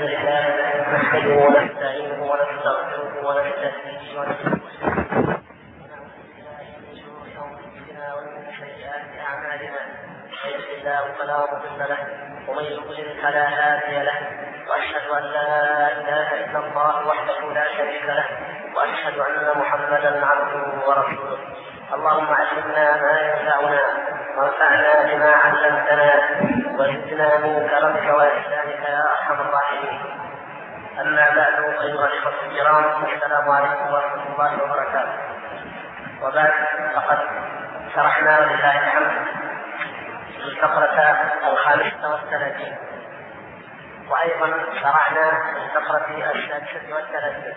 لله نحمده ونستعينه ونستغفره ونستهديه ونستغفره ومن سيئات أعمالنا من يهده الله فلا مضل له ومن يضلل فلا هادي له وأشهد أن لا إله إلا الله وحده لا شريك له وأشهد أن محمدا عبده ورسوله. اللهم علمنا ما ينفعنا وانفعنا بما علمتنا وزدنا منك ربك وإحسانك يا أرحم الراحمين. أما بعد أيها الإخوة الكرام، السلام عليكم ورحمة الله وبركاته. وبعد فقد شرحنا ولله الحمد الفقرة 35 وأيضا شرحنا الفقرة 36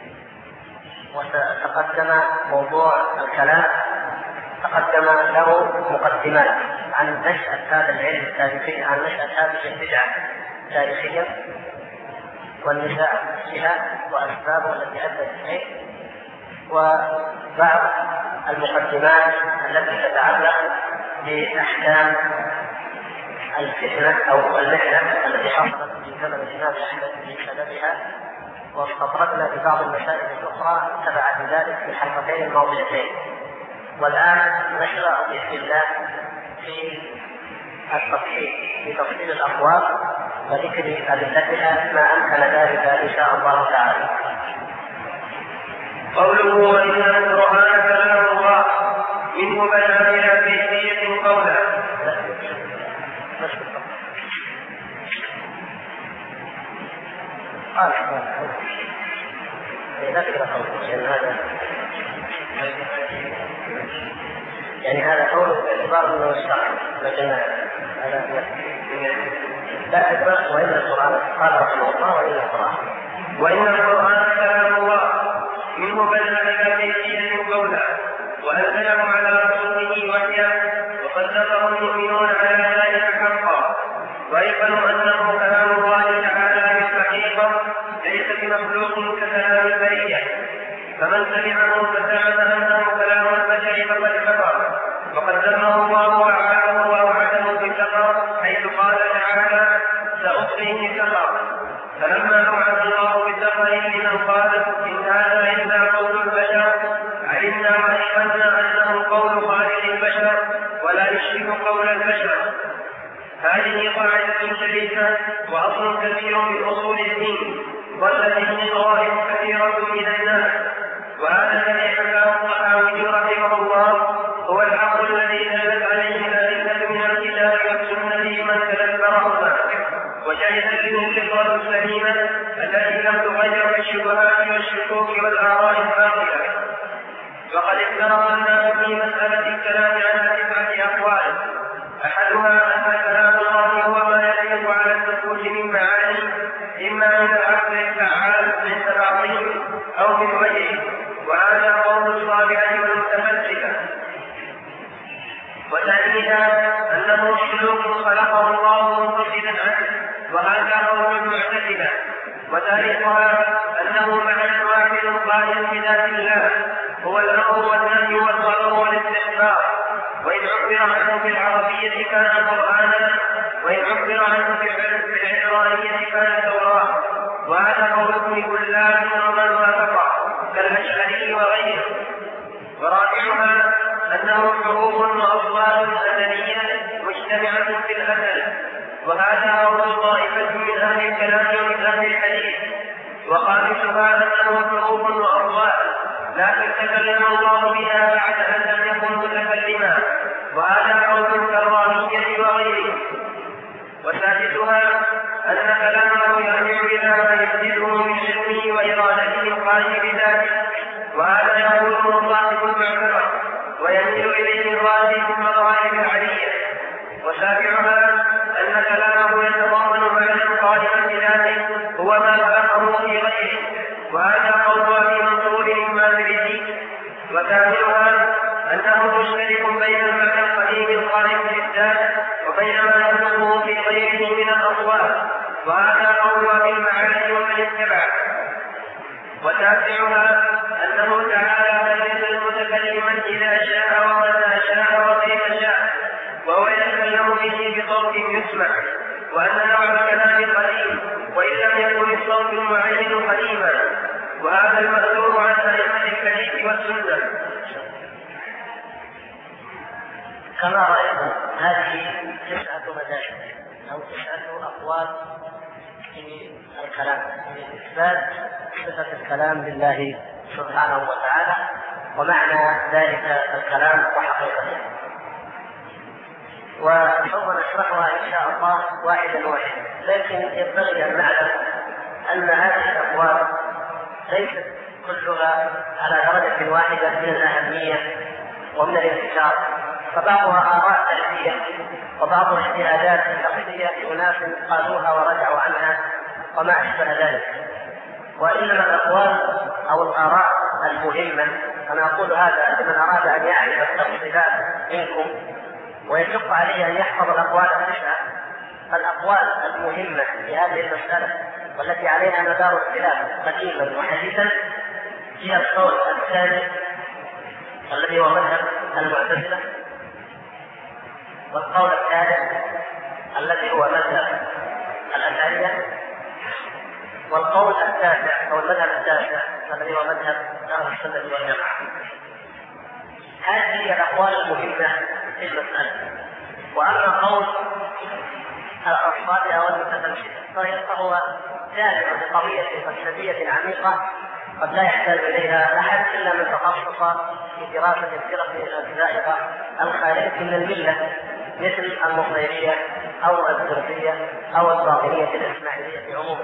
وتقدم موضوع الكلام تقدم له مقدمات عن نشأة هذا العلم التاريخي، عن نشأة هذه البدعة التاريخية والنزاع فيها وأسبابه التي أدت إليه، وبعض المقدمات التي تتعلق بأحكام الفتنة أو المحنة التي حصلت في زمن الإمام أحمد بسببها، واستطردنا ببعض المسائل الأخرى تبعا ذلك في الحلقتين الماضيتين. والآن نشرع بإذن الله في التفصيل في تفصيل الأبواب وذكر أدلتها ما أمكن ذلك إن شاء الله تعالى. قوله وإن القرآن كلام الله منه بلاغ كيفية قولا. لا تقرأ قوله لأن هذا يعني هذا قول باعتبار انه الشرع، لكن هذا لا اكبر. وان القران قال رحمه الله وان القران كلام الله منه بلغ كيفية قولا وانزله على رسوله وحيا وصدقه المؤمنون على ذلك حقا وايقنوا انه كلام الله تعالى بالحقيقه ليس بمخلوق ككلام البريه، فمن سمعه فزعم انه كلام البشر فقد كفر وقد ذمه الله ووعده بالكفر حيث قال تعالى سأصليه سقر. فلما اوعد الله بالسقر لمن قال ان هذا الا قول البشر علمنا وايقنا انه قول خالق البشر ولا يشبه قول البشر. هذه قاعدة شريفة واصل كثير من اصول الدين ضل به طوائف كثيرة من الناس، وهذا الذي حكاه الطحاوي رحمه الله هو الحق الذي دلت عليه الأئمة من الكتاب والسنة من تدبرهما وشهدت له الفطرة السليمة التي لم تغير بالشبهات والشكوك والآراء الباطلة. وقد افترق الناس في مسألة الكلام على 9 أقوال، أحدها أن كلام الله هو ما يدل على النفوس من معاني إما من العقل الفعال من تبعضهم أو من غيره، وهذا قول الصابئة والمتفلسفة. وثانيها أنه سلوك خلقه الله منفصلا عنه، وهذا قول المعتزلة. وثالثها أنه معنى واحد قائم بذات الله هو الأمر والنهي والطلب والاستحباب، وإن عبر عنه في العربية كان قرآنا وإن عبر عنه في العبرانية كان توراة، وهذا قول ابن كلاب ومن وافقه كالأشعري وغيره. ورابعها أنه حروف وأصوات أزلية مجتمعة في الأزل، وهذا قول طائفة من أهل الكلام ومن أهل الحديث. وخامسها أنه حروف وأصوات لكن تكلم الله بها بعد أن لم يكن متكلما، وهذا قول الكرامية وغيره. وسادسها أن كلامه يرجع إلى ما يحدثه من علمه وإرادته القائم بذاته، وهذا يقوله صاحب المعتبر ويميل إليه الرازي في المظاهر العلية. وسابعها أن كلامه يتضمن معنى قائما بذاته هو ما فهمه في غيره، وهذا قول أبي منصور الماتريدي. وثامنها أنه مشترك بين المعنى القديم الخالق للذات وبين ما يبلغه في غيره من الأصوات، وهذا قول أبي المعاني ومن اتبعه. وتاسعها أنه تعالى ليس المتكلما إذا شاء ومتى شاء وكيف شاء، وهو يتكلم به بصوت يسمع، وأن نوع الكلام قليل وإن لم يكن المأثور عن أئمة الحديث والسنة. كما رأيتم هذه 9 مذاهب أو 9 أقوال في الكلام، في إثبات صفة الكلام لله سبحانه وتعالى ومعنى ذلك الكلام وحقيقته، وسوف نشرحها إن شاء الله واحدا واحدا. لكن ينبغي أن نعلم أن هذه الأقوال ليست كلها على درجة واحدة من الأهمية ومن الانتشار، فبعضها آراء تأثيرية وبعضها اجتهادات عقدية لأناس قالوها ورجعوا عنها وما أشبه ذلك. وإنما الأقوال أو الآراء المهمة، أنا أقول هذا لمن أراد أن يعرف التفصيلات منكم ويشق عليه أن يحفظ الأقوال 9، الأقوال المهمة في هذه المسألة والتي عليها مدار الخلاف قديما وحديثا هي القول الثاني الذي هو مذهب المعتزلة، والقول الثالث الذي هو مذهب الأشعرية، والقول التاسع أو المذهب التاسع الذي هو مذهب أهل السنة والجماعة. هذه هي الأقوال المهمة في المسألة. وأما قول الأصحاب أو المتفلسفة فهو جانب بقضية فلسفية عميقة قد لا يحتاج إليها أحد إلا من تخصص في دراسة الفرق الزائغة الخارجة من الملة مثل النصيرية أو الزرقية أو الباطنية الإسماعيلية عموما.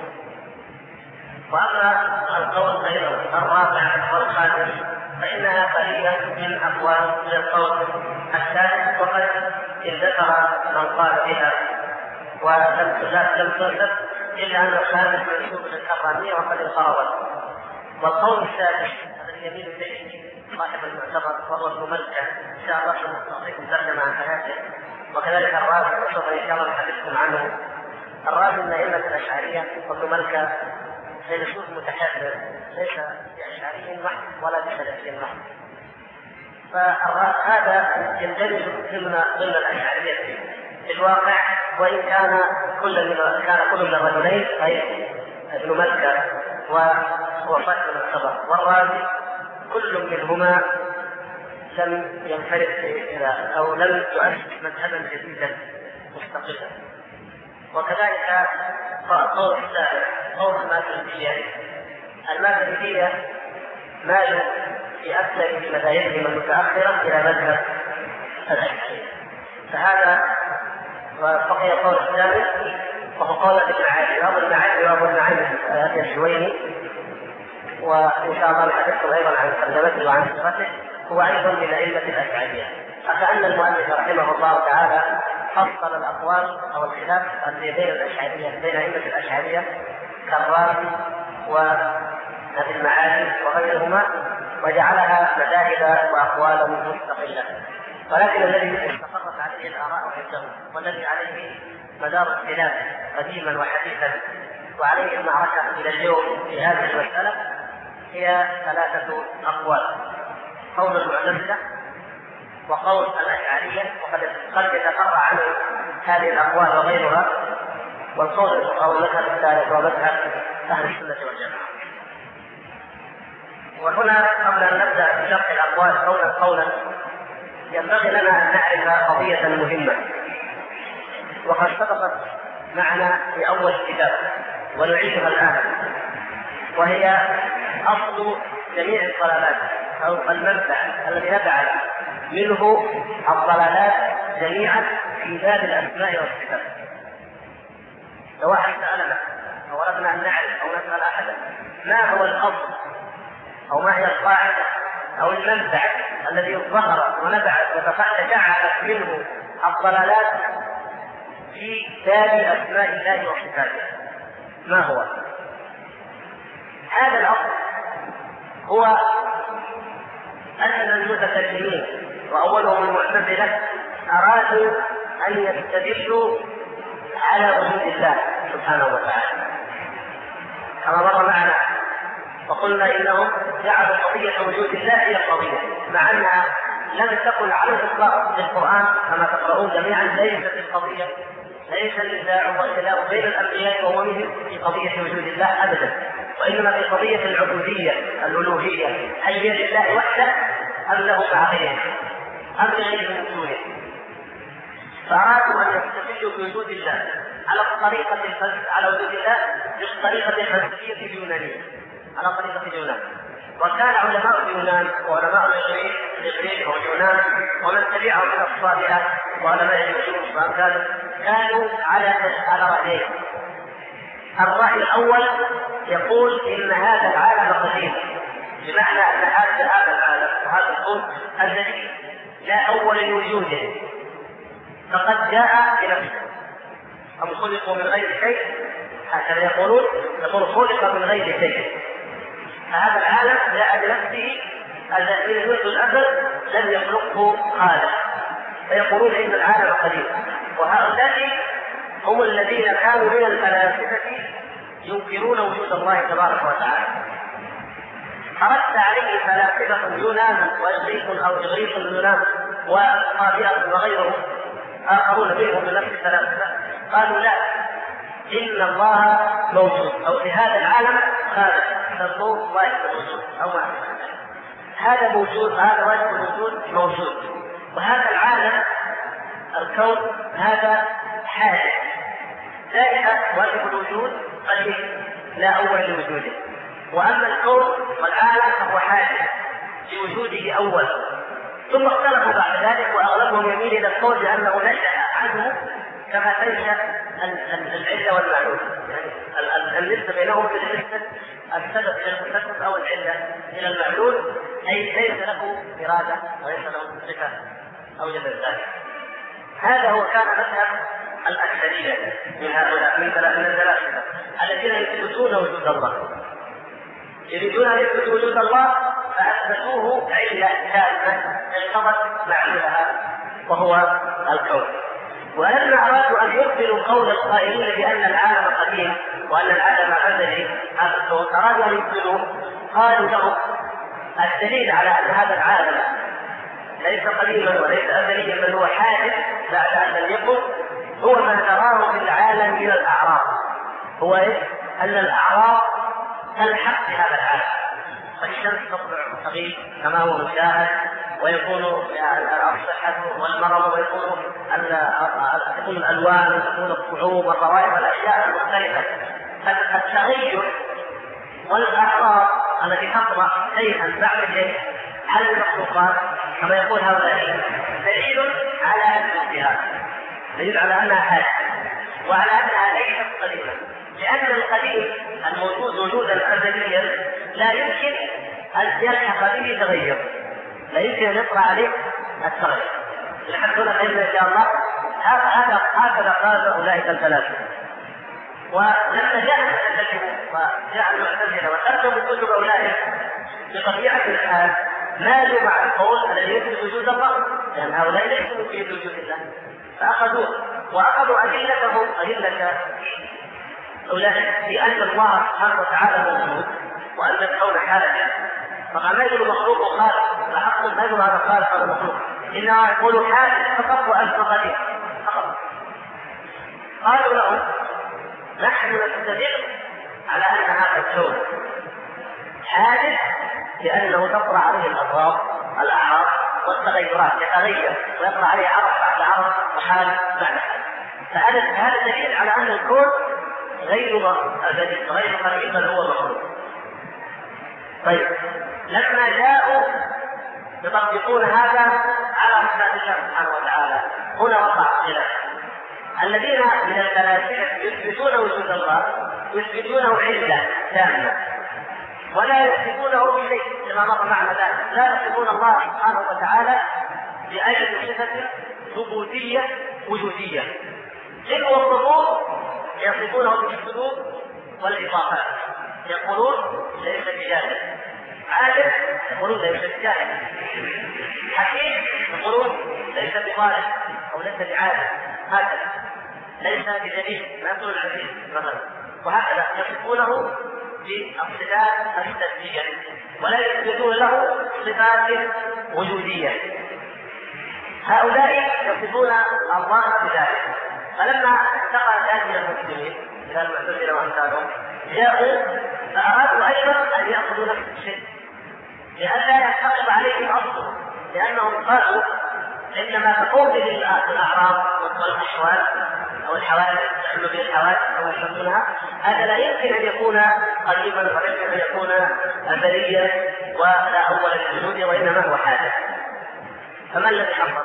وأما القول أيضا الرابع والخامس فإنها قليلة من أقوال القول الثالث، وقد ذكر من قال بها ولم تنسب إلا أن الخامس منسوب للحرامية وقد انقرضت. والقول السادس الذي يميل إليه صاحب المعتبر وهو ابن ملكة، إن شاء الله سنستطيع ترجمة عن حياته، وكذلك الرازي وسوف إن شاء الله نحدثكم عنه. الرازي من أئمة الأشعرية وابن ملكة فيلسوف متحرر ليس بأشعري محض ولا بسلفي محض، فهذا يندرج ضمن الأشعرية في الواقع، وإن كان كل من الرجلين أي ابن ملكة وصاحب المعتبر والرازي كل منهما لم ينفرد إلى أو لم يؤسس مذهبا جديدا مستقلا. وكذلك قول السابع قول الماتريدية مالوا في أكثر مذاهبهم المتأخرة إلى مذهب الأشعرية، فهذا بقي قول الثالث وهو قول ابن عادي وابو المعادي وابو المعين الجويني، وإن شاء الله نحدثكم أيضا عن ترجمته وعن صفته، هو أيضا من أئمة الأشعرية. فكأن المؤلف رحمه الله تعالى فصل الأقوال أو الخلاف الذي بين الأشعرية بين أئمة الأشعرية كالرازي وابن المعادي وغيرهما وجعلها مذاهب وأقوالا مستقلة، ولكن الذي استقرت عليه الآراء عندهم والذي عليه مدار الخلاف قديما وحديثا وعليه المعركة إلى اليوم في هذه المسألة هي 3 أقوال: قول المعتزلة وقول الأشعرية وقد يتفرع عنه هذه الأقوال وغيرها، والقول أو المذهب الثالث ومذهب أهل السنة والجماعة. وهنا قبل أن نبدأ بشرح الأقوال قولا ينبغي لنا أن نعرف قضية مهمة وقد سبقت معنا في أول كتاب ونعيدها الآن، وهي أصل جميع الضلالات أو المنبع الذي نبع منه الضلالات جميعا في باب الأسماء والصفات. لو واحد سألنا أو أردنا أن نعرف أو نسأل أحدا ما هو الأصل أو ما هي القاعدة أو المنبع الذي ظهر ونبعت وتجعلت منه الضلالات في باب أسماء الله وصفاته، ما هو؟ هذا الأصل هو أن المتكلمين وأولهم المعتزلة أرادوا أن يستدلوا على وجود الله سبحانه وتعالى كما مر معنا، وقلنا إنهم جعلوا قضية وجود الله هي القضية، مع أنها لم تكن على الإطلاق في القرآن كما تقرؤون جميعا، ليست القضية ليس النزاع والخلاف بين الأنبياء وأممهم في قضية وجود الله أبدا، وإنما في قضية العبودية الألوهية، هل هي لله وحده أم له مع غيره أم لغيره من دونه. فأرادوا أن يستدلوا بوجود الله على وجود الله بالطريقة الفلسفية اليونانية، على طريقة اليونان. وكان علماء اليونان وعلماء الإغريق واليونان ومن تبعهم من الصالحة وعلماء النصوص وأمثالهم كانوا على رأيين. الرأي الأول يقول إن هذا العالم قديم، بمعنى أن هذا العالم وهذا الكون الذي لا أول لوجوده فقد جاء بنفسه، أم خلقوا من غير شيء، هكذا يقول خلق من غير شيء. فهذا العالم جاء بنفسه الذي منذ الأزل لم يخلقه خالق، فيقولون إن العالم قديم. وهؤلاء هم الذين كانوا من الفلاسفة ينكرون وجود الله تبارك وتعالى. أردت عليه فلاسفة يونان وإغريق اليونان وقابلة وغيرهم آخرون منهم من نفس الفلاسفة قالوا لا، إن الله موجود، أو في هذا العالم خالق تنظر واجب الوجود أو هذا موجود، هذا واجب الوجود موجود، وهذا العالم الكون هذا حادث، ذلك واجب الوجود قديم لا أول لوجوده، وأما الكون والعالم فهو حادث لوجوده أول. ثم اختلفوا بعد ذلك وأغلبهم يميل إلى القول بأنه نشأ عنه كما تنشأ العلة والمعلول، يعني النسبة بينهم في النسبة السبب إلى المتسبب أو العلة إلى المعلول، أي ليس له إرادة وليس له صفة أو جبل ذلك. هذا هو كان مذهب الأكثرية من هؤلاء من الفلاسفة الذين يثبتون وجود الله، يريدون أن يثبتوا وجود الله فأثبتوه علة ثالثة اقتضت معلولها وهو الكون. ولما أرادوا أن يقبلوا قول القائلين بأن العالم قديم وأن العالم أزلي هذا الكون، أرادوا أن يقبلوه، قالوا لهم الدليل على أن هذا العالم ليس قديما وليس أزليا بل هو حادث بعد أن لم يكن هو ما تراه في العالم من الأعراض. هو أن الأعراض تلحق بهذا العالم، فالشمس تطلع صغير كما هو مشاهد، ويكون الصحة والمرض، ويكون الألوان، ويكون الصعوب والروائح والأشياء المختلفة. التغير والأعراض التي تطرأ شيئا بعد شيء على المخلوقات كما يقول هؤلاء دليل على أنها دليل على أنها حادثة وعلى أنها ليست قديمة، لأن القديم الموجود وجودا أزليا لا يمكن أن يلحق به تغير، لا يمكن أن يطرأ عليه التغير. لحد هنا إن شاء الله هكذا قال أولئك الثلاثة. ولما جاء المعتزلة وجاء المعتزلة وتركوا كتب أولئك بطبيعة الحال مالوا مع القول الذي يثبت وجود الله، لأن هؤلاء ليسوا في وجود الله، فأخذوه وأخذوا أدلة أولئك بأن الله سبحانه وتعالى موجود وأن الكون حادث. فقال ما يقول المخلوق خالق، فحق ما يقول هذا خالق ولا مخلوق، إنما يقول حادث فقط وأنت قدير فقط. قالوا لهم نحن نستدل على أن هذا الكون حادث لأنه تطرأ عليه الأعراض والتغيرات، يتغير ويطرأ عليه عرض بعد عرض وحال بعد حال. فهذا دليل على أن الكون غير قريب بل هو مخلوق. طيب لما جاءوا يطبقون هذا على صفات الله سبحانه وتعالى هنا وقع خلاف. الذين من الفلاسفة يثبتون وجود الله يثبتونه علة تامة ولا يثبتونه بشيء كما مر معنا ذلك، لا يثبتون الله سبحانه وتعالى بأي صفة ثبوتية وجودية. إن وصفوه يصفونه بالحدود والإضافات، يقولون ليس بجاهل، عالم يقولون ليس بجاهل، حكيم يقولون ليس بظالم أو ليس بعالم، هكذا ليس بدليل ما يقول العزيز مثلا، وهكذا يصفونه بالصفات السلبية ولا يثبتون له صفات وجودية. هؤلاء يصفون الله بذلك فلما انتقل هذه المسلمين إلى المعتزلة وأمثالهم جاءوا فأرادوا أيضا أن يأخذوا نفس الشيء لئلا ينتقض عليهم أصله، لأنهم قالوا إنما تقوم به الأعراض والأحوال أو الحوادث تحل به الحوادث أو يسمونها، هذا لا يمكن أن يكون قريبا ولا يمكن أن يكون أزليا ولا أول الوجود، وإنما هو حادث. فما الذي حصل؟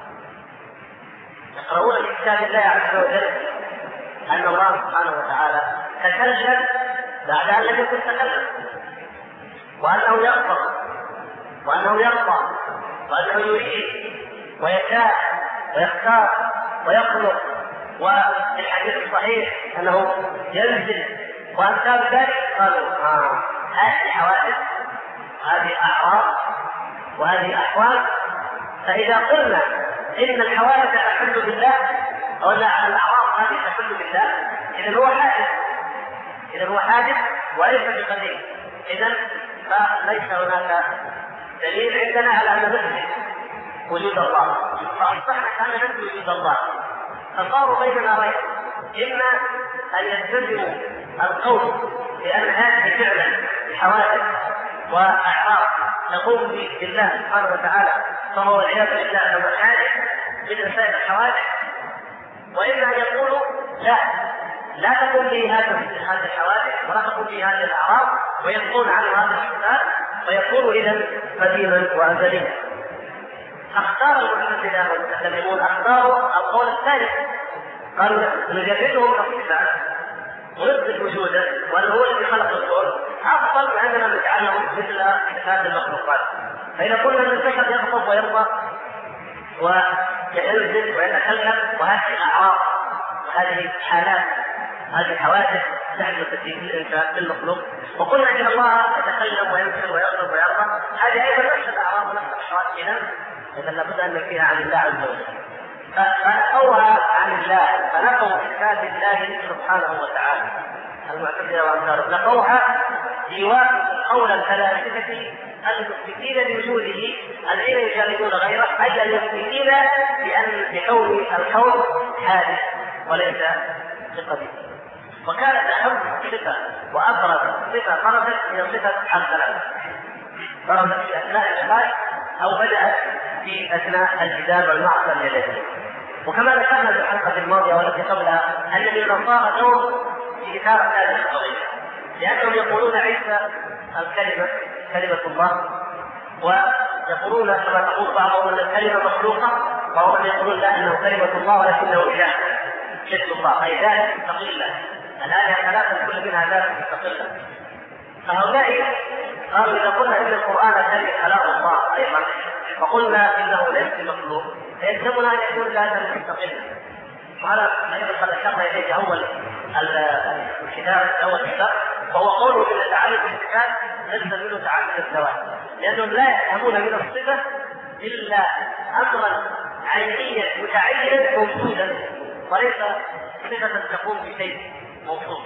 يقرؤون في كتاب الله عز وجل أن الله سبحانه وتعالى تكلم بعد أن لم يكن تكلم، وأنه يغفر وأنه يرضى وأنه يريد ويشاء ويختار ويخلق، وفي الحديث الصحيح أنه ينزل وأمثال ذلك. قالوا هذه حوادث وهذه أعراض وهذه أحوال، فإذا قلنا إن الحوادث تحل بالله أو أن الأعراض هذه تحل بالله إذا هو حادث وليس بقديم، إذا فليس هناك دليل عندنا على أن نثبت وجود الله، فأصبحنا كأن نثبت وجود الله. فصاروا بين نارين، إما أن يلتزموا القول بأن هذه فعلا حوادث وأعراض تقوم بالله سبحانه وتعالى فهو والعياذ بالله هو حادث مثل سائر الحوادث، وإما أن يقولوا لا تكون به هذه الحوادث ولا تكون به هذه الأعراض، ويبقون عنه هذا الصفات ويكون إذا قديما وأزليا. اختار المعتزلة والمتكلمون اختاروا القول الثالث، قالوا نجردهم الصفات ونثبت وجوده وأنه هو الذي خلق الكون أفضل من أننا نجعلهم مثل صفات المخلوقات. فإذا قلنا أن البشر يغضب ويرضى وينزل ويتكلم وهذه أعراض وهذه حالات هذه حوادث تحدث في الإنسان في المخلوق، وقلنا إن الله يتكلم وينزل ويغضب ويرضى، هذه أيضا نفس الأعراض ونفس الحوادث، إذا لابد أن ننفيها عن الله عز وجل. فنقوها عن الله، فنقوا صفات الله سبحانه وتعالى المعتزلة وأمثالهم، نقوها ليوافق قول الفلاسفة المثبتين لوجوده الذين يجادلون غيره، أي المثبتين بكون الكون حادث وليس بقديم. وكانت أهم صفة وأبرز صفة خرجت هي صفة الكلام، خرجت في أثناء الخلق أو بدأت في أثناء الجدال والمعصية الجدلية. وكما ذكرنا في الحلقة الماضية والتي قبلها أن للنصارى دور في إثارة هذه القضية، لأنهم يقولون عيسى الكلمة كلمة الله، ويقولون كما تقول بعضهم أن الكلمة مخلوقة، وهم يقولون لا أنه كلمة الله ولكنه إله مثل الله، أي ذات مستقلة، الآلهة ثلاثة كل منها ذات مستقلة. فهؤلاء قالوا إذا قلنا إن القرآن كلام الله أيضا فقلنا إنه ليس مخلوق، فيلزمنا أن يكون ذاتا مستقلة. وهذا أيضا قد أشرنا إليه أول الكتاب وهو قوله من تعريف الصفات ليس منه تعريف الذوات، لأنهم لا يفهمون من الصفة إلا أمرا عينيا متعينا موجودا وليس صفة تقوم بشيء موصوف،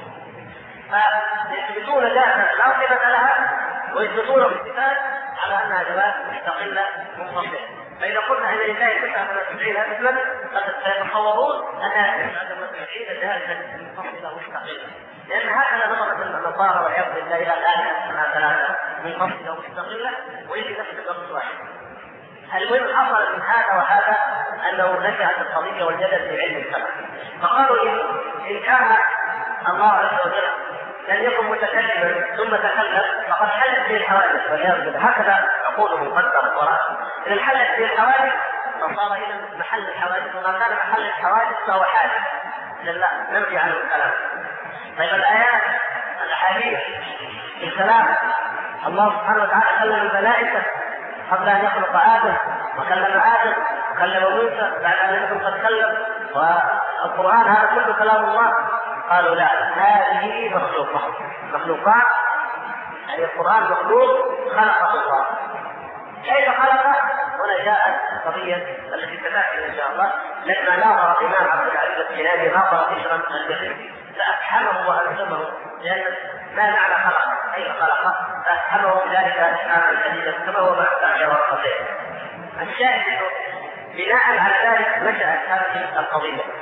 فيثبتون ذاتا لا صفة لها ويثبتون الصفات على أنها ذوات مستقلة منفصلة. فإذا قلنا أن لله 99 اسما قد سيتصورون أنها 99 ذاتًا منفصلة مستقلة، لأن هكذا نظرت النصارى والعياذ بالله إلى الآلهة أنها ثلاثة منفصلة مستقلة ويجي نفس الوقت واحد. المهم حصل من هذا وهذا أنه نشأت القضية والجدل في علم الفلك، فقالوا إن كان الله عز وجل لم يكن متكلما ثم تكلم فقد حلت به الحوادث والعياذ بالله، هكذا عقولهم قدرت وراء إن حلت به الحوادث فصار إلى محل الحوادث، وما كان محل الحوادث فهو حادث، لا ننفي عنه الكلام. طيب الآيات الأحاديث الكلام، الله سبحانه وتعالى كلم الملائكة قبل أن يخلق آدم، وكلم آدم وكلم موسى بعد أن يكون قد كلم، والقرآن هذا كله كلام الله. قالوا لا، هذه مخلوقات، يعني القرآن مخلوق خلقه الله. كيف خلقه؟ هنا جاءت القضية التي ستأتي إن شاء الله، لما ناظر الإمام عبد العزيز الكناني ناظر بشرا الجحيم فأفهمه وألزمه، لأن ما معنى خلقه؟ كيف خلقه؟ فأفهمه بذلك إفهاما جديدا كما هو مع الآية والقضية. الشاهد بناء على ذلك نشأت هذه القضية.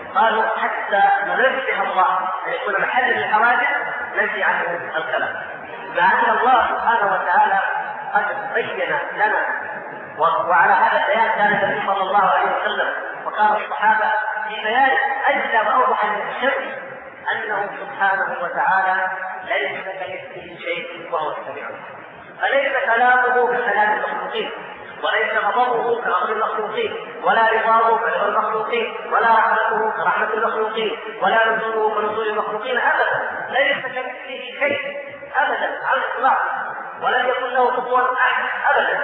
قالوا حتى ننزه الله أن يكون محل للحوادث ننزي عنه الكلام، مع أن الله سبحانه وتعالى قد بين لنا، وعلى هذا البيان كان النبي صلى الله عليه وسلم وكان الصحابة في بيان أجلى وأوضح من الشمس أنه سبحانه وتعالى ليس كمثله شيء وهو السميع البصير. فليس كلامه ككلام المخلوقين، وليس غضبه كغضب المخلوقين، ولا رضاه كرضا المخلوقين، ولا رحمته كرحمة المخلوقين، ولا نزوله كنزول المخلوقين أبدا. ليس كمثله شيء أبدا على الإطلاق، ولم يكن له كفوا أحد أبدا.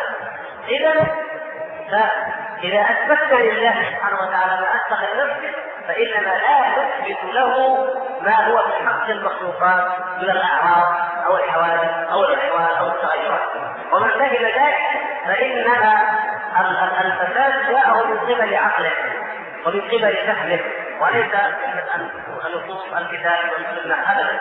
إذا أثبتنا لله سبحانه وتعالى ما أثبت لنفسه فإننا لا نثبت له ما هو في حق المخلوقات من الأعراض أو الحوادث أو الأحوال أو التغيرات. ومن فهم ذلك فإنما الفساد جاءه من قبل عقله ومن قبل فهمه، وليس من نصوص الكتاب والسنة أبدا.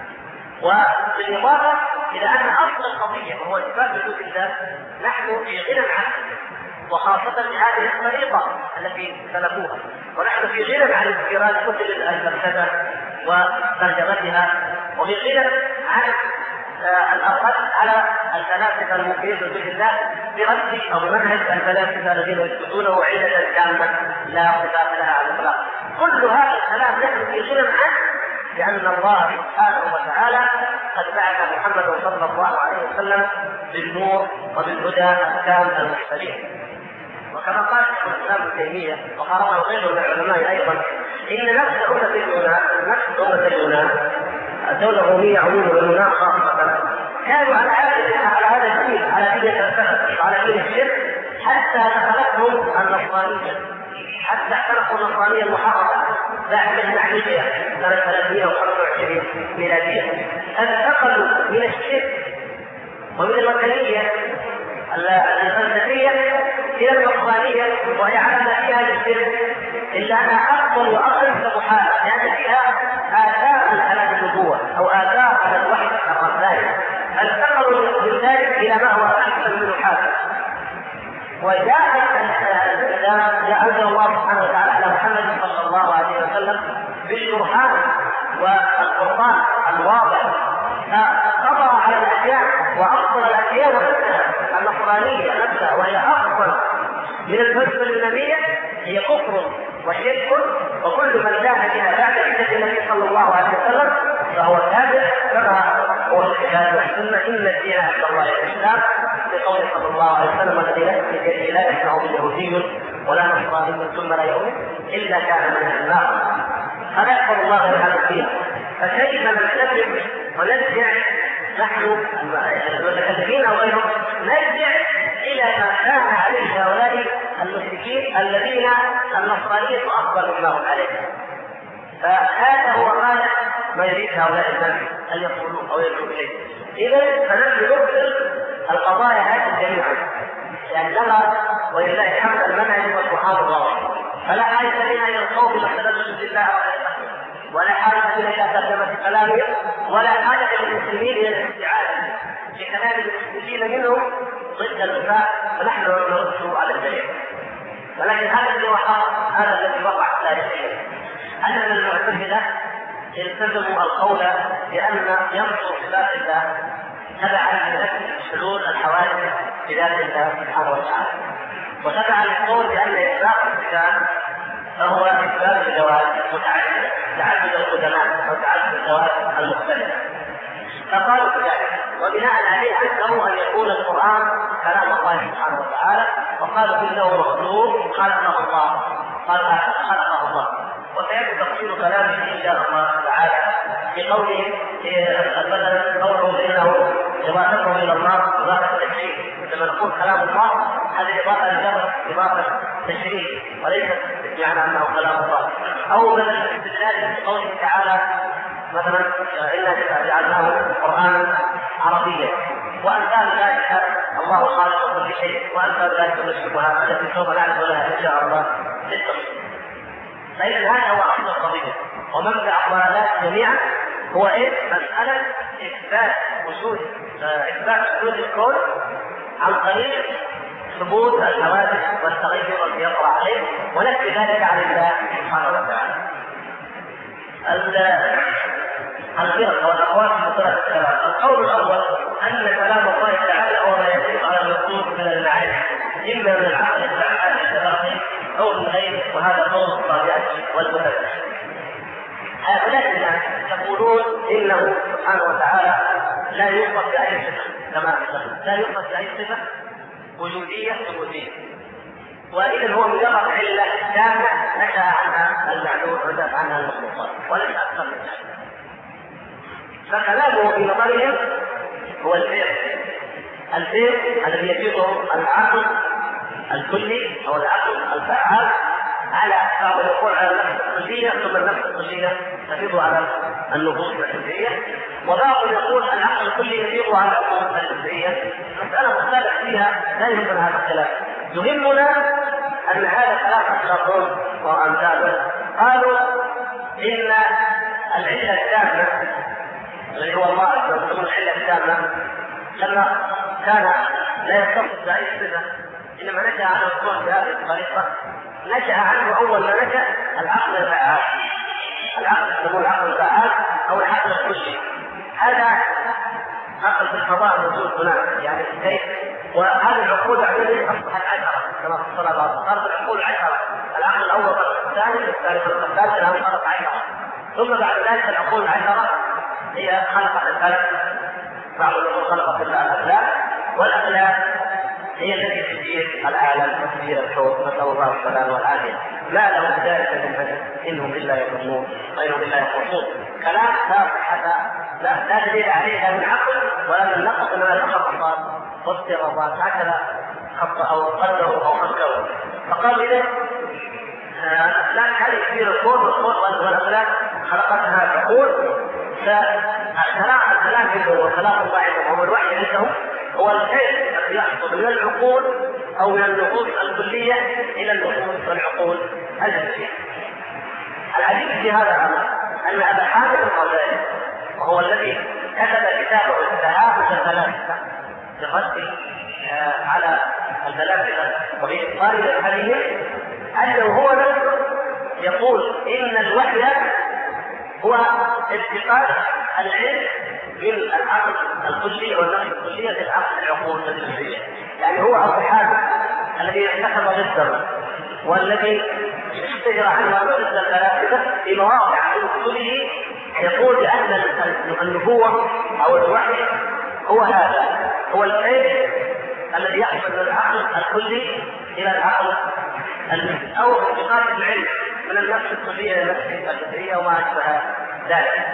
وبالإضافة إلى أن أصل القضية وهو إثبات وجود الله نحن في غنى عنه، وخاصة بهذه الطريقة التي سلكوها، ونحن في غنى عن استيراد كتب الفلسفة وترجمتها، وفي غنى عن الأقل على الفلاسفة المنكرين لوجود الله برد أو بمنهج الفلاسفة الذين يثبتونه علة تامة لا صفات لها على الإطلاق. كل هذا الكلام نحن في غنى عنه، لأن الله سبحانه وتعالى قد بعث محمدا صلى الله عليه وسلم بالنور وبالهدى التام المحتمل. وكما قال شيخ الإسلام ابن تيمية وقرأه غيره من العلماء أيضا إن نفس أمة اليونان الدولة الرومية عموما واليونان خاصة كانوا على هذا الدين، على دين الفلسفة وعلى دين الشرك، حتى دخلتهم النصرانية، حتى احترقوا النصرانية المحرمة بعد النعمية سنة 325 ميلادية. انتقلوا من الشرك ومن الوثنية الفلسفية إلى النصرانية، وهي على ما فيها الشرك إلا أنها أفضل وأقل محالة، لأن فيها آثار على النبوة أو آثار على الوحي الرباني. انتقلوا من ذلك إلى ما هو أحسن من حاله. وجاء أنزل الله سبحانه وتعالى على محمد صلى الله عليه وسلم بالبرهان والقرآن الواضح، فقضى على الأديان وأفضل الأديان نفسها النصرانية نفسها، وهي أفضل من الفلسفة اليونانية، هي كفر وشرك، وكل من جاء بها بعد عدة النبي صلى الله عليه وسلم فهو كافر، كما هو الكتاب والسنة إن الدين عند الله الإسلام، بقوله صلى الله عليه وسلم الذي لا يسمع به يهودي ولا نصراني ثم لا يؤمن إلا كان من أهل النار. هذا يقول الله لهذا الدين. فكيف نستمر ونرجع نحن المتكلمين او غيرهم نرجع الى ما كان عليه هؤلاء المشركين الذين النصرانيه افضل مما هم عليه؟ فهذا هو غايه ما يريد هؤلاء الناس ان يقولوا او يدعوا اليه. اذا فنحن نبطل القضايا هذه جميعا، يعني نرى ولله الحمد المنهج والبرهان الواضح، فلا حاجه لنا الى الخوف من التلبس بالله ولا حاجة إلى ترجمة كلامه، ولا حاجة للمسلمين إلى الاستعانة بكلام المسلمين منهم ضد الوفاء، فنحن نرد على الجميع. ولكن هذا الذي وقع تاريخيا أن المعتزلة التزموا القول بأن ينظر صفات الله تبعا لنفس حلول الحوادث بذات الله سبحانه وتعالى، وتبعا للقول بأن إطلاق الصفات فهو إثبات الجواز متعددة، تعدد القدماء أو تعدد الجواز المختلفة. فقالوا بذلك، وبناء عليه أنكروا أن يكون القرآن كلام الله سبحانه وتعالى، وقالوا إنه مخلوق خلقه الله، خلقه الله. وسيأتي تفصيل كلامه إن شاء الله تعالى في قوله مثلا قوله إنه إضافته إلى الله إضافة تشريف. لما نقول كلام الله هذه إضافة للجبر، إضافة تشريف، وليست يعني أنه كلام الله. أو مثلا استدلال في قوله تعالى مثلا إنا جعلناه قرآنا عربيا، وأمثال ذلك الله خالق كل شيء، وأمثال ذلك من الشبهات التي سوف نعرف لها إن شاء الله بالتفصيل. فإذا هذا هو أصل القضية ومبدأ الضلالات جميعا، هو مسألة إثبات وجود الكون عن طريق ثبوت الحوادث والتغير الذي يقع عليه، ونفي ذلك عن الله سبحانه وتعالى. الفرق والاقوال في مصطلح الكلام. القول الاول ان كلام الله تعالى هو ما يدل على النصوص من المعاني، اما من العقل الفعال الشرعي او من غيره، وهذا قول الطبيعي والمتفق. هؤلاء الناس يقولون انه سبحانه وتعالى لا يوصف باي صفه، كما لا يوصف باي صفه وجوديه ثبوتيه، واذا هو مجرد عله تامه نشا عنها المعلوم ونشا عنها المخلوقات وليس اكثر من ذلك. فكلامه في نظرهم هو الفعل الذي يفيضه العقل الكلي او العقل الفعال على بعض العقول على النفس الكليه، ثم النفس الكليه تفيض على النفوس الجزئيه، وبعض يقول العقل الكلي يفيض على العقول الجزئيه. مساله مختلف فيها لا يهمنا هذا الكلام، يهمنا ان هذا كلام افلاطون وامثاله قالوا ان العله التامه الذي هو الله عز وجل العله التامه لما كان لا يتصف باي صفه انما نشا عنه الكون بهذه الطريقه، نشا عنه اول ما نشا العقل الفعال، العقل يسمونه العقل الفعال او العقل الكلي. هذا عقل في الفضاء موجود هناك يعني كيف، وهذه العقول بعدين اصبحت 10 كما فصل بعض، صارت العقول 10، العقل الاول الثاني الثالث الثالث الان صارت 10، ثم بعد ذلك العقول 10 هي خلقت الفلك، بعض العقول خلقت الافلاك، والافلاك هي التي تدير العالم وتدير الكون، نسال الله السلامه والعافيه. ما لهم ذلك من هدف انهم الا يظنون وانهم الا يخرصون. كلام لا دليل عليه لا من عقل ولا من نقص، انما تخطيطات وافتراضات هكذا او قدروا او فكروا. فقالوا اذا الافلاك هذه تدير الكون والافلاك خلقتها العقول، فالكلام عندهم والكلام الله عندهم والوحي عندهم هو الخير يحصل من العقول او من النفوس الكليه الى النفوس والعقول الجزئيه. العجيب في هذا الامر ان ابا حامد الغزالي وهو الذي كتب كتابه التهافت الفلاسفه برد على الفلاسفه وبإبطال مذهبهم، انه هو نفسه يقول ان الوحي هو اتخاذ العلم من العقل الكلي والنفس الكليه للعقل العقول الجزئيه. يعني هو ابو حامد الذي اتخذ ضده والذي اشتهر عنه ضد الفلاسفه في مواضع من كتبه يقول بان النبوه او الوحي هو هذا، هو العلم الذي يحصل من العقل الكلي الى العقل الجزئي، او اتخاذ العلم من النفس الكليه الى النفس الجزئيه وما اشبه ذلك.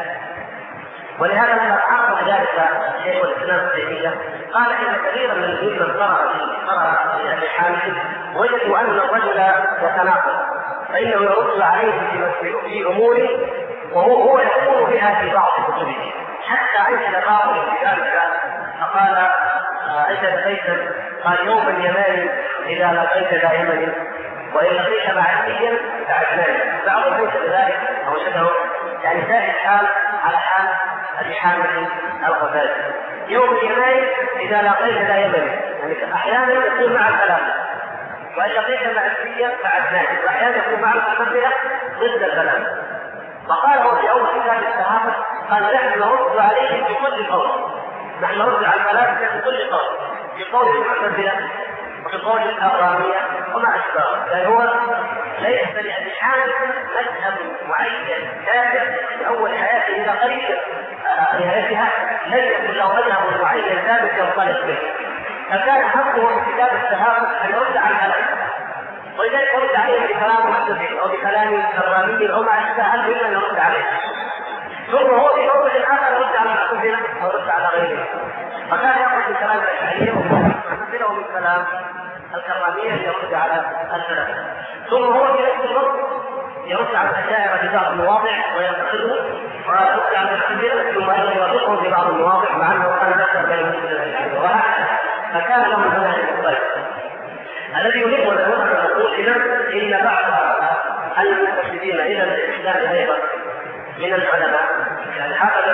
ولهذا لما عرف ذلك شيخ الاسلام ابن تيميه قال ان كثيرا من الذين قرأ في ابي حامد وجدوا ان الرجل يتناقض، فانه يرد عليه في امور وهو يقول بها في بعض كتبه، حتى انشد بعض في ذلك فقال انشد بيتا قال يوما يمان اذا لقيت ذا يمن وان لقيت معديا فعدنان. بعضهم انشد ذلك او شده يعني سائل حال على حال ابي حامد الغزالي، يوم اليماني اذا لقيت ذا يمني، يعني احيانا يكون مع الثلاثه، وان لقيت معديا فعدنان، واحيانا يكون مع المعتزله ضد الثلاثه. فقاله في اول كتاب التهافت قال نحن نرد عليه بكل قول، نحن نرد على الفلاسفه بكل قول، بقول المعتزله وبقول الكراميه وما اشبهه. يعني هو ليس لابي حامد مذهب معين ثابت في اول حياته الى قريب نهايتها، لم يكن له مذهب معين ثابت ينطلق به، فكان حقه في كتاب التهافت ان يرد على الفلاسفه، ولذلك يرد عليه بكلام المعتزله او بكلام الكراميه او ما اشبه ممن يرد عليه، ثم هو في موضع اخر يرد على المعتزله او يرد على غيره. فكان ياخذ من كلام الاشعريه ومن المعتزله ومن كلام الكراميه يرد على الفلاسفه، ثم هو في نفس الوقت يرد على الاشاعره في بعض المواضع وينتقده، ويرد على المعتزله ثم ايضا يوافقهم في بعض المواضع مع انه كان يكثر بين المعتزله والاشاعره، وهكذا فكان له منهج مختلف. الذي يهمنا ان نقول اذا ان بعض المنتسبين الى الاسلام ايضا من العلماء، يعني هذا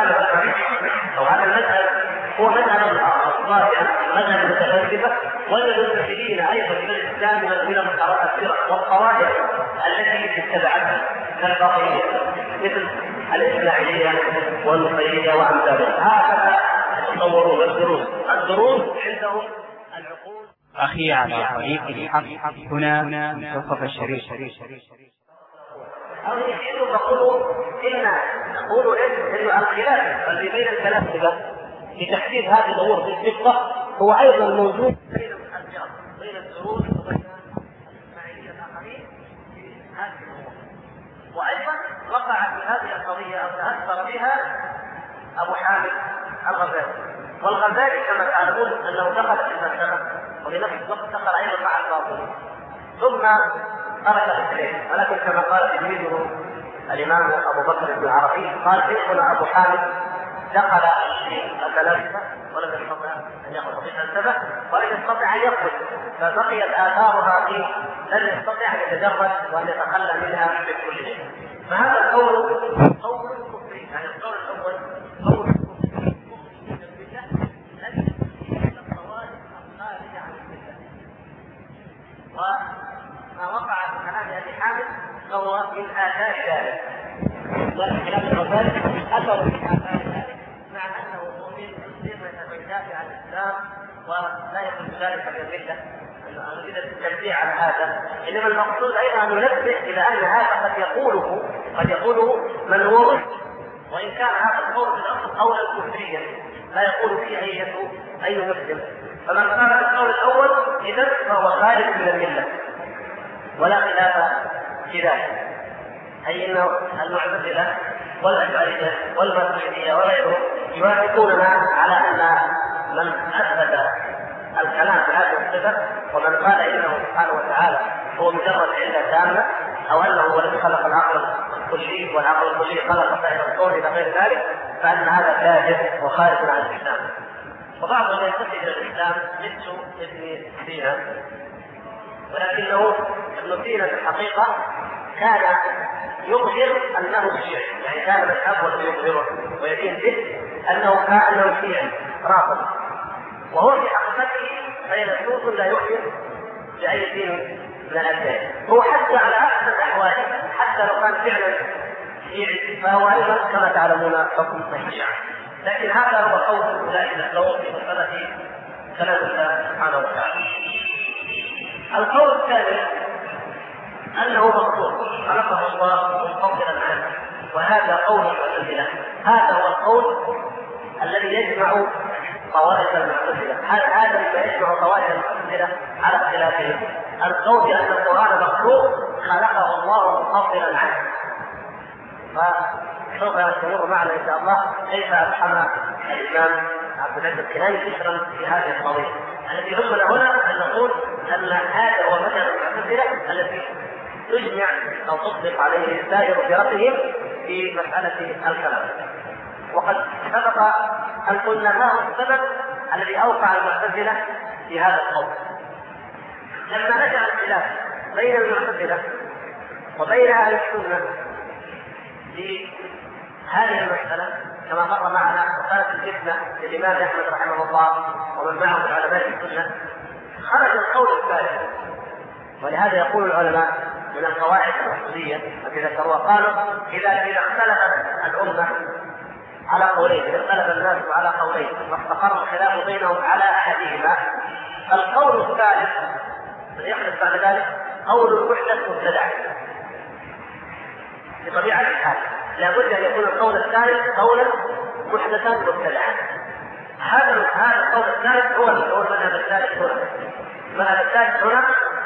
او هذا المذهب هو مذهب الرافعه مذهب المتفلسفه، والمنتسبين ايضا الى الاسلام من الفرق والطوائف التي اتبعتها كالباطنيه مثل الإسماعيلية والنصيرية وأمثالها. هكذا يتصورون الدروس عندهم العقول. أخي على طريق الحق هنا منتصف الشريف. أو يحيلوا فقولوا نقول إن الخلاف الذي بين الفلاسفة في تحديد هذه الأمور في الفقه هو أيضا موجود بين الدروس وبين الإسماعيلية الآخرين في هذه الأمور. وأيضا وقع في هذه القضية أو تأثر بها أبو حامد الغزالي. والغزالي كما تعلمون أنه دخل في المسألة وفي نفس الوقت دخل أيضا مع الباطل ثم ترك الاثنين. ولكن كما قال تلميذه الإمام أبو بكر بن العربي قال شيخنا أبو حامد دخل في الفلاسفة ولم يستطع أن يخرج في الفلسفة ولم يستطع أن يخرج، فبقيت آثارها فيه لن يستطيع أن يتجرد وأن يتخلى منها بكل شيء. فهذا القول قول كفري، يعني القول الأول قول كفري وما وقع في كلام أبي حامد فهو من آثار ذلك. كلام الغزالي أثر من آثار ذلك، مع أنه مؤمن مسلم ويدافع عن الإسلام ولا يكون ذلك بالردة. أنا أريد التنبيه على هذا، إنما المقصود أيضا أن ننبه إلى أن هذا قد يقوله من هو مسلم، وإن كان هذا القول في الأصل قولا كفريا لا يقول فيه أي مسلم. فمن قال القول الأول إذن فهو خارج من الملة ولا خلاف في ذلك، أي أن المعتزلة والأشعرية والماتريدية وغيرهم يوافقوننا على أن من أثبت الكلام في هذه الصفة ومن قال إنه سبحانه وتعالى هو مجرد علة تامة أو أنه هو الذي خلق العقل الكلي والعقل الكلي خلق سائر الكون إلى غير ذلك، فإن هذا كاذب وخارج عن الإسلام. وبعضهم ينتسب إلى الإسلام مثل ابن سينا، ولكنه ابن سينا في الحقيقة كان يظهر أنه شيعي، يعني كان مذهبه يظهره ويدين به أنه شيعي رافض، وهو في حقيقته فيلسوف لا يؤمن بأي دين من الأديان. هو حتى على أحسن الأحوال حتى لو كان فعلا شيعي فهو أيضا كما تعلمون حكم الشيعة. لكن هذا هو قول أولئك القوم في مسألة كلام الله سبحانه وتعالى. القول الثاني أنه مخلوق خلقه الله منفصلا عنه، وهذا قول المعتزلة. هذا هو القول الذي يجمع طوائف المعتزلة، هذا الذي يجمع طوائف المعتزلة على اختلافهم. القول بأن القرآن مخلوق خلقه الله منفصلا عنه. فسوف يستمر معنا إن شاء الله كيف أفهم الإمام عبد العزيز الكناني فكرا في هذه القضية. الذي يهمنا هنا أن نقول أن هذا هو مذهب المعتزلة الذي تجمع أو تطلق عليه سائر فرقهم في مسألة الكلام. وقد سبق أن قلنا ما هو السبب الذي أوقع المعتزلة في هذا القول. لما نشأ الخلاف بين المعتزلة وبين أهل السنة في هذه المسألة كما مر معنا وكانت الفتنة للإمام أحمد رحمه الله ومن معه من علماء السنة، خرج القول الثالث. ولهذا يقول العلماء من القواعد الأصولية التي ذكروها قالوا إذا اختلفت الأمة على قولين، إذا اختلف الناس على قولين واستقر الخلاف بينهم على أحدهما، القول الثالث الذي يحدث بعد ذلك قول محدث مبتدع بطبيعة الحال. لابد أن يكون القول الثالث قولا محدثا مبتدعا. هذا القول الثالث هو المذهب الثالث هنا. المذهب الثالث هنا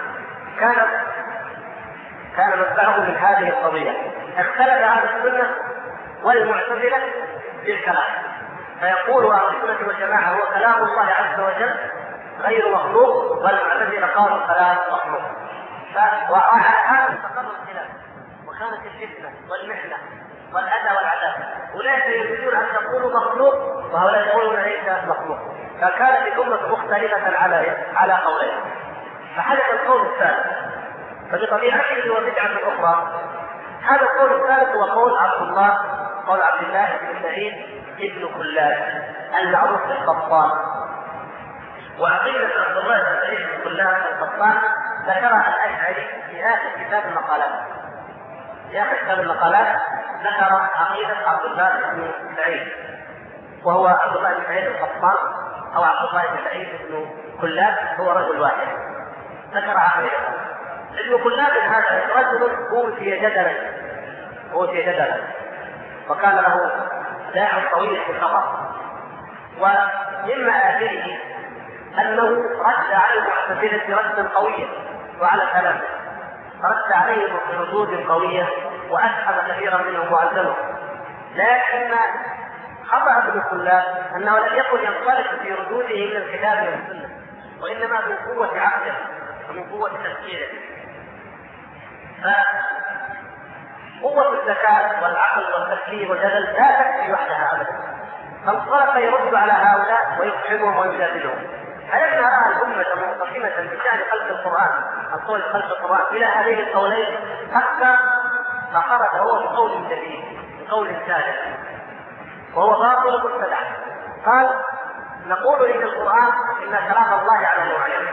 كان متبعه من هذه القضية. اختلف أهل السنة والمعتزلة في الكلام، فيقول أهل السنة والجماعة هو كلام الله عز وجل غير مخلوق، والمعتزلة قالوا الكلام مخلوق. وعلى هذا استقر الخلاف وكانت الفتنة والمحنة والأذى والعذاب. أولئك يريدون أن يقولوا مخلوق وهؤلاء يقولون ليس مخلوق، فكانت الأمة مختلفة على قولين. فحدث القول الثالث، فبطبيعته وبدعة أخرى. هذا القول الثالث هو قول عبد الله بن سعيد ابن كلاب المعروف بالقطان. وعقيدة عبد الله بن سعيد بن كلاب القطان ذكرها الأشعري في آخر كتاب المقالات. في آخر كتاب المقالات ذكر عقيدة عبد الله بن سعيد، وهو عبد الله بن سعيد القطان أو عبد الله بن سعيد بن كلاب، هو رجل واحد. ذكر عقيدته. ابن كلاب هذا رجل أوتي جدلا وكان له داع طويل في الخطأ، ومما آثره أنه رد على المعتزلة ردا قويا وعلى كلامه، رد عليهم بردود قوية وأسحب كثيرا منهم وعزمهم. لكن خطأ ابن كلاب أنه لم يكن ينطلق في ردوده من الكتاب والسنة، وإنما من قوة عقله ومن قوة تفكيره. فقوة الذكاء والعقل والتفكير والجدل لا تكفي وحدها أبدا، فانطلق يرد على هؤلاء ويقحمهم ويجادلهم. فلما رأى الأمة منقسمة بشأن خلق القرآن، القول خلق القرآن إلى هذين القولين، حتى فخرج هو بقول جديد، بقول ثالث وهو باطل مبتدع. قال: نقول إن القرآن إن كلام الله على نوعين: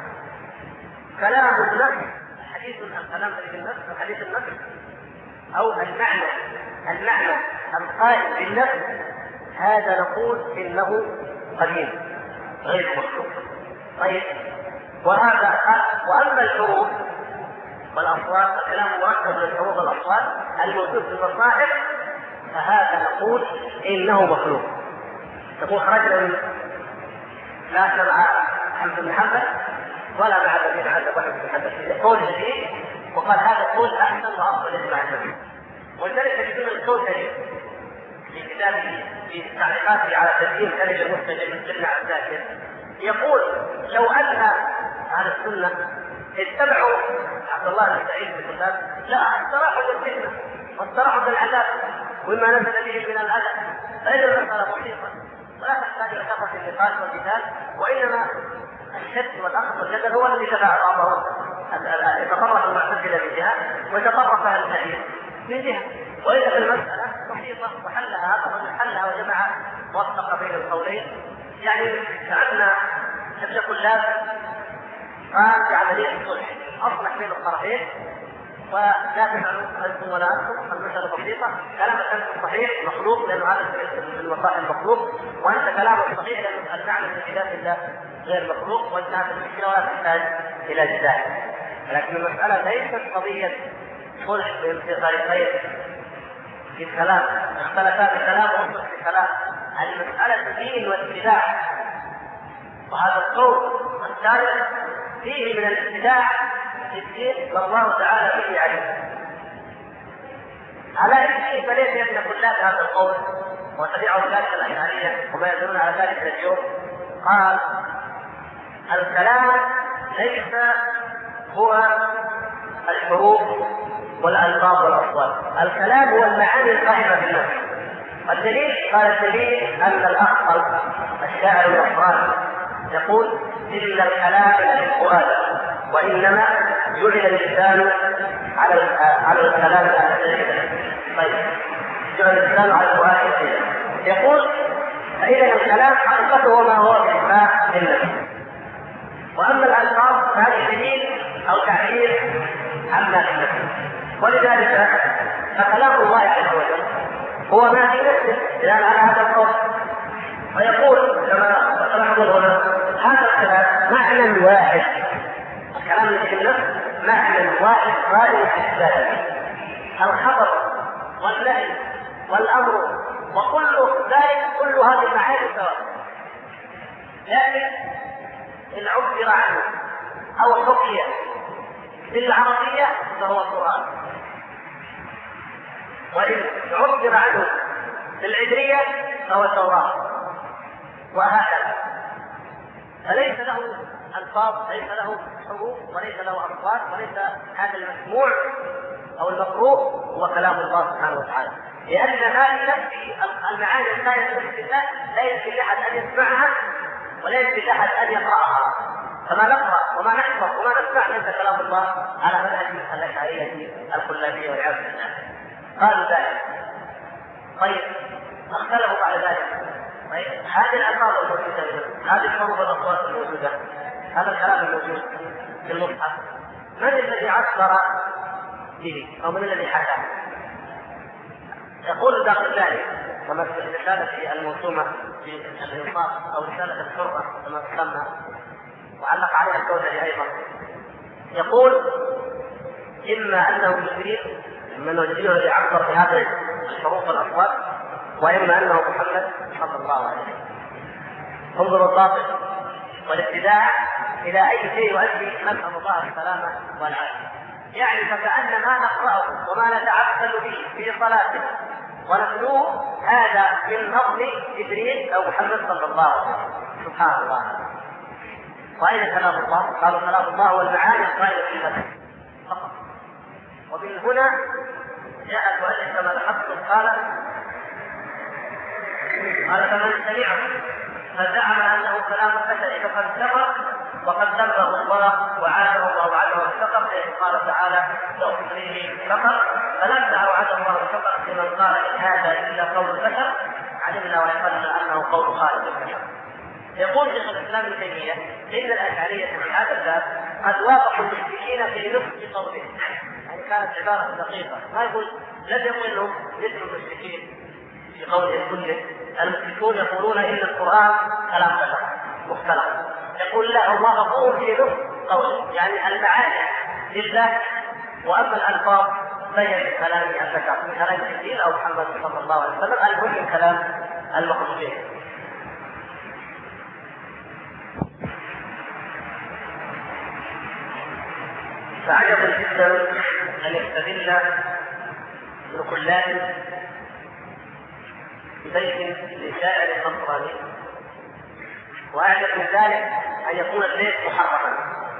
كلام النفس، حديث الكلام في النفس وحديث النفس، أو المعنى القائم بالنفس، هذا نقول إنه قديم غير مخلوق. طيب، وهذا وأما الحروف والأصوات، الكلام مركب من الحروف والأصوات الموجود في المصاحف، فهذا نقول إنه مخلوق. تقول خرجنا لا مع حمد بن حنبل ولا مع الذين عزب وحمد بن حنبل، قول جديد، وقال هذا القول أحسن وأفضل يسمع النبي. ولذلك تجدون الكوثري في كتابه في تعليقاته على تدين كلمة المسلم ابن عباس يقول: لو أن أهل السنة اتبعوا عبد الله بن سعيد بن كلاب لا استراحوا للفتنة واستراحوا للعذاب وما نزل به من الأذى، فإن المسألة بسيطة ولا تحتاج إلى كثرة النقاش والجدال، وإنما الشد والأخذ والجدل هو الذي دفع بعضهم يتطرف المعتزلة من جهة ويتطرف أهل الحديث من جهة، وإذا المسألة بسيطة وحلها هذا الرجل حلها وجمع وفق بين القولين. يعني كأن ابن كلاب قام بعملية الصلح، أصلح بين الطرفين، ولا تفعلوا أنتم ولا أنتم، المسألة بسيطة، كلامك أنت صحيح مخلوق لأنه هذا المصائب مخلوق، وأنت كلامك صحيح لأنه المعنى في كتاب الله غير مخلوق، وانتهت المشكلة ولا تحتاج إلى جدال. لكن المسألة ليست قضية صلح بين فريقين في الكلام، اختلفا في الكلام وصلح في الكلام، المسألة دين واتباع، وهذا القول الثالث فيه من الابتداع في الدين والله تعالى فيه عليه. على الدين فليس يملك كلاب هذا القول وتبعه ذلك الأشعرية وما يدلون على ذلك اليوم. قال: الكلام ليس هو الحروف والألفاظ والأصوات، الكلام هو المعاني القائمة بالنفس. والدليل قال الدليل أن الأخطل الشاعر الأفراد يقول: إن الكلام للفؤاد وإنما جعل اللسان على الكلام الأساسي. طيب، جعل اللسان على الفؤاد. يقول: فإذا الكلام حقيقته ما هو بإثبات للنفس، وأما الألفاظ فهذه دليل أو تعبير عما في النفس. ولذلك فكلام الله عز وجل هو ما في نفسه لأن على هذا القول. ويقول كما تلاحظون هنا هذا الكلام معنى واحد، الكلام الذي في النفس معنى واحد قائم في الذات، الخبر والنهي والأمر وكل ذلك، كل هذه المعاني سواء. لكن إن عبر عنه أو حكي بالعربية فهو القرآن، وإن عبر عنه بالعبرية فهو التوراة، وهكذا. فليس له ألفاظ، ليس له حروف، وليس له أصوات، وليس هذا المسموع أو المقروء هو كلام الله سبحانه وتعالى، لأن هذه المعاني الثانية لا يمكن لأحد أن يسمعها ولا يمكن لأحد أن يقرأها. فما نقرأ وما نحفظ وما نسمع ليس كلام الله على منهج الأشعرية الكلابية والعياذ بالله. قالوا ذلك. طيب، اختلفوا بعد ذلك. طيب، هذه الألفاظ الموجودة، هذه الحروف والأصوات به أو من الذي حكى. يقول داخل ذلك كما في رسالة الموسومة في الإنصاف أو رسالة الحرة كما تسمى وعلق عليها الكوثري أيضا، يقول إما أنه جبريل من جبريل الذي عبر في هذه الحروف والأصوات، وإما أنه محمد صلى الله عليه وسلم. انظروا الباطل والابتداع إلى أي شيء يؤدي نسأل الله السلامة والعافية. يعني فكأن ما نقرأه وما نتعبد به في صلاتنا ونتلوه هذا من نظم جبريل أو محمد صلى الله عليه وسلم. سبحان الله. وأين كلام الله؟ قالوا كلام الله والمعاني القائلة في نفسه فقط. ومن هنا جاء المؤلف كما لاحظتم قال فمن سمعه فزعم انه كلام البشر فقد كفر وقد ذمه الله وعاده الله وعده الكفر، قال تعالى سأصليه كفر، فلما وعده الله الكفر لمن قال ان هذا الا قول البشر علمنا ويقلنا انه قول خالق البشر. يقول شيخ الاسلام ابن تيميه ان الاشعريه في هذا الباب قد وافقوا المشركين في نصف قولهم، يعني كانت عباره دقيقه، ما يقول لم يقل انهم مثل المشركين في قولهم كله. المشركون يقولون ان القران كلام بشر مختلف، يقول لا هم وافقوه في نصف قوله، يعني المعاني لله واما الالفاظ فهي من كلام البشر من كلام جبريل او محمد صلى الله عليه وسلم، المهم من كلام المخلوقين. فعجب جدا ان يستدل ابن كلاب ببيت لشاعر نصراني، واعجب من ذلك ان يكون البيت محرفا،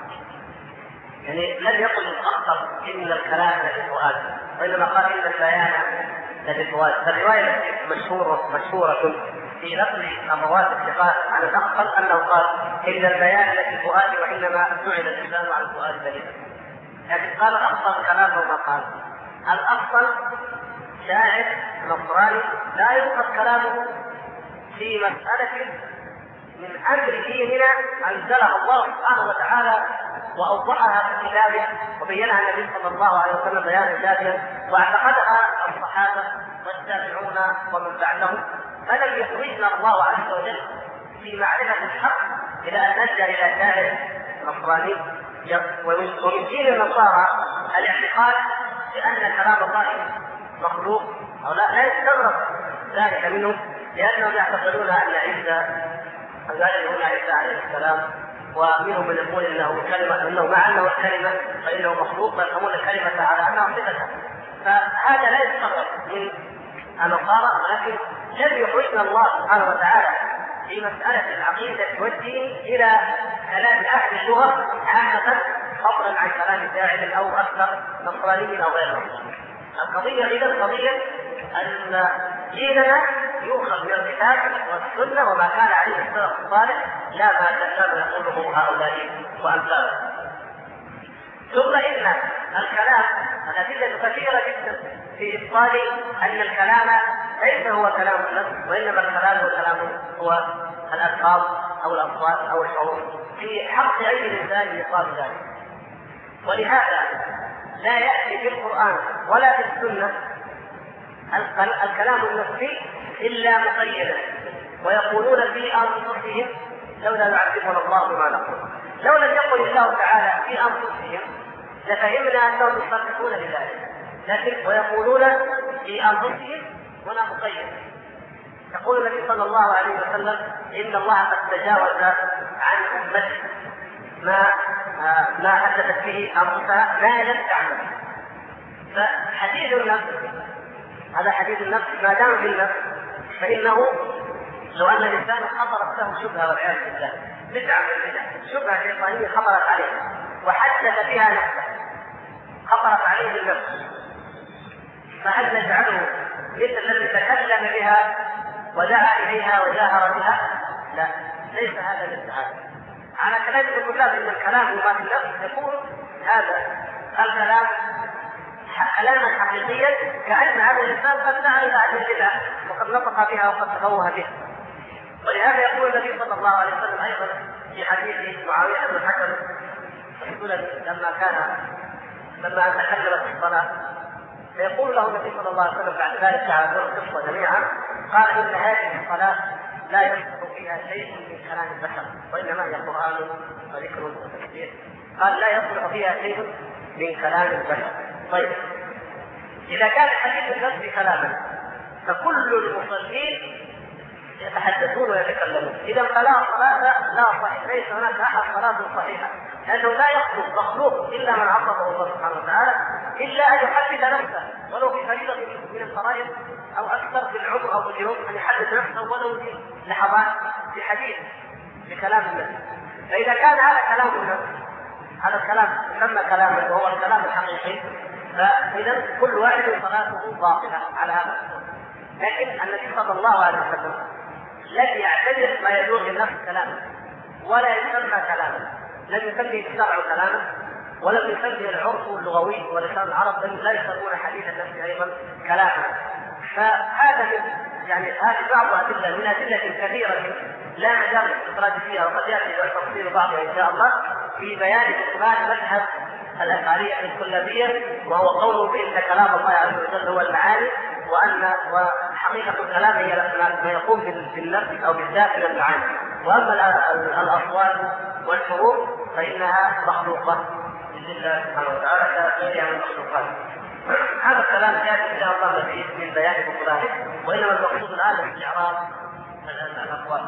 يعني لم يقل الاخطر ان الكلام للفؤاد، وانما قال ان البيان للفؤاد. فالروايه مشهوره في نقل اموات الثقات عن الاخطر انه قال ان البيان للفؤاد وانما جعل اللسان على الفؤاد دليلا، لكن قال الاخطر كلامه ما قال. الاخطر شاعر نصراني لا يؤخذ كلامه في مسألة من أمر ديننا أنزلها الله سبحانه وتعالى وأوضحها في كتابه وبينها النبي صلى الله عليه وسلم بيانا شافيا واعتقدها الصحابة والتابعون ومن بعدهم، فلم يخرجنا الله عز وجل في معرفة الحق إلى أن نلجأ إلى شاعر نصراني. ومن دين النصارى الاعتقاد بأن كلام الله مخلوق او لا يستغرب ذلك منهم، لانهم يعتقدون ان عيسى هنا عيسى عليه السلام، ومنهم من يقول انه كلمه، انه مع انه الكلمه فانه مخلوق، ويفهمون الكلمه على انها صفه. فهذا لا يستغرب من النصارى، ولكن لم يخرجنا الله سبحانه وتعالى في مساله العقيده والدين الى كلام اهل اللغه عامه فضلا عن كلام شاعر او اكثر نصراني او غيره. القضية إذا قضية أن ديننا يؤخذ من الكتاب والسنة وما كان عليه السلف الصالح، لا ما كان يقوله هؤلاء وأمثالهم. ثم إن الكلام الأدلة كثيرة جدا في إبطال أن الكلام ليس هو كلام النفس، وإنما الكلام هو الألفاظ أو الأصوات أو الحروف، في حق أي إنسان يقال ذلك. ولهذا لا يأتي في القرآن ولا في السنة الكلام النفسي إلا مقيدا، ويقولون في أنفسهم لولا يعذبنا الله بما نقول. لو لم يقل الله تعالى في أنفسهم لفهمنا أنهم يصدقون بذلك، لكن ويقولون في أنفسهم هنا مقيد. يقول النبي صلى الله عليه وسلم إن الله قد تجاوز عن أمته ما حدثت به أنفسها ما لم تعمل. فحديث النفس هذا حديث النفس ما دام في النفس، فإنه لو أن الإنسان خطرت له شبهة والعياذ بالله بدعة من البدع، شبهة شيطانية خطرت عليه وحدث بها نفسه، خطرت عليه النفس، فهل نجعله مثل الذي تكلم بها ودعا إليها وجاهر بها؟ لا، ليس هذا مثل هذا. على كلام ابن كلاب ان الكلام وما في النفس يكون هذا الكلام كلاما حقيقيا، كأن هذا الانسان قد دعا الى هذه البدع وقد نطق بها وقد تفوه بها. ولهذا يقول النبي صلى الله عليه وسلم ايضا في حديث معاويه بن الحكم لما كان لما تكلم في الصلاة فيقول له النبي صلى الله عليه وسلم بعد ذلك تعالوا القصة جميعا، قال إن هذه الصلاة لا يصدق فيها شيء من كلام البشر وإنما هي قرآن وذكر وتكبير. قال لا يصدق فيها شيء من كلام البشر. طيب إذا كان حديث النفس كلاما فكل المصلين يتحدثون ويتكلمون، إذا فلا صلاة لا صحيح، ليس هناك أحد صلاة صحيحة، لأنه لا يخلق مخلوق إلا من عصمه الله سبحانه وتعالى، إلا أن يحدث نفسه ولو في فريضة من الفرائض أو أكثر في العمر أو في اليوم، أن يحدث نفسه ولو في لحظات في حديث بكلام النفس. فإذا كان هذا كلام النفس، هذا الكلام يسمى كلاما وهو الكلام الحقيقي، فإذا كل واحد صلاته باطلة على هذا الصوت. لكن النبي صلى الله عليه وسلم لم يعتبر ما يدور للنفس كلاما ولا يسمى كلاما، لم يسمي الشرع كلاما ولم يسمي العرف اللغوي ولسان العرب لا يسمون حديث النفس ايضا كلاما. فهذا يعني هذه بعض ادله من ادله كثيره لا مجال للاستطراد فيها، وقد ياتي تفصيل بعضها ان شاء الله في بيان بطلان مذهب الاشعريه الكلابيه، وهو قوله بان كلام الله عز وجل هو المعاني، وحقيقة الكلام هي ما يقوم بالنفس أو بالذات من المعاني، وأما الأصوات والحروف فإنها مخلوقة لله سبحانه وتعالى كغيرها من المخلوقات. هذا الكلام يأتي إن شاء الله من بيان بطلانه، وإنما المقصود الآن استعراض الأقوال.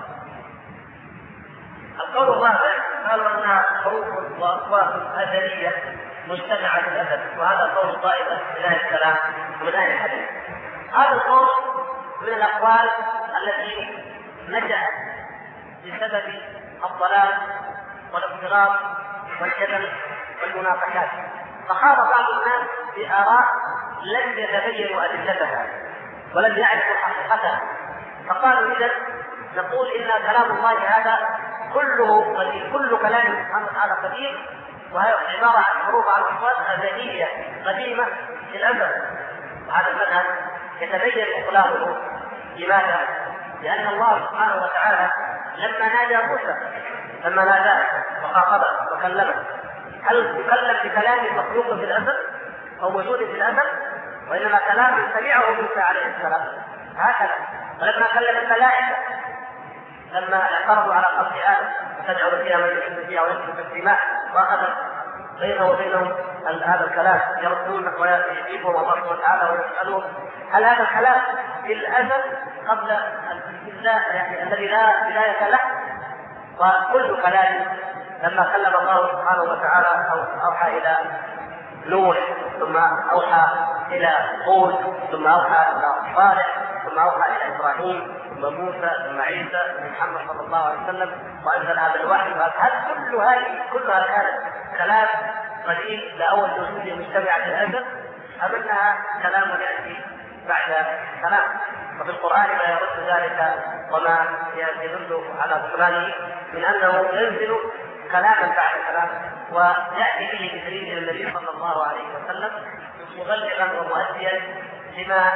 القول الرابع قالوا أنها حروف وأصوات أزلية مجتمعة في الأزل، وهذا قول طائفة من أهل الكلام ومن أهل الحديث. هذا القول من الأقوال التي نشأت بسبب الضلال والاضطراب والجدل والمناقشات، فخاض بعض الناس بآراء لم يتبينوا أدلتها ولم يعرفوا حقيقتها، فقالوا إذا نقول إن كلام الله هذا كله قديم، كل كلام سبحانه وتعالى قديم، وهي عبارة عن حروف عن أصوات أزلية قديمة في الأزل. وهذا المذهب يتبين إطلاقه. لماذا؟ لأن الله سبحانه وتعالى لما نادى موسى، لما ناداه وخاطبه وكلمه، هل تكلم بكلام مخلوق في الأزل أو موجود في الأزل؟ وإنما كلام سمعه موسى عليه السلام هكذا. ولما كلم الملائكة لما اعترضوا على خلق آدم وتجعل فيها من يحب فيها ويسفك الدماء، وأخذ بينه وبينهم هذا الكلام يردون ويجيبهم الله سبحانه وتعالى ويسألهم هل هذا الكلام في الأزل قبل يعني الذي لا بداية له؟ وكل كلام لما كلم الله سبحانه وتعالى أوحى إلى نوح، ثم أوحى إلى هود، ثم أوحى إلى صالح، ثم أوحى إلى إبراهيم، ثم موسى، ثم عيسى، ثم محمد صلى الله عليه وسلم، وأنزل هذا الوحي. هل كلها كانت كلام قديم لأول وجود مجتمع في الأزل، أم أنها كلام يأتي بعد كلام؟ وفي القرآن ما يرد ذلك وما يدل على بطلانه من أنه ينزل كلاما بعد كلام، ويأتي به بدليل النبي صلى الله عليه وسلم مبلغا ومؤديا لما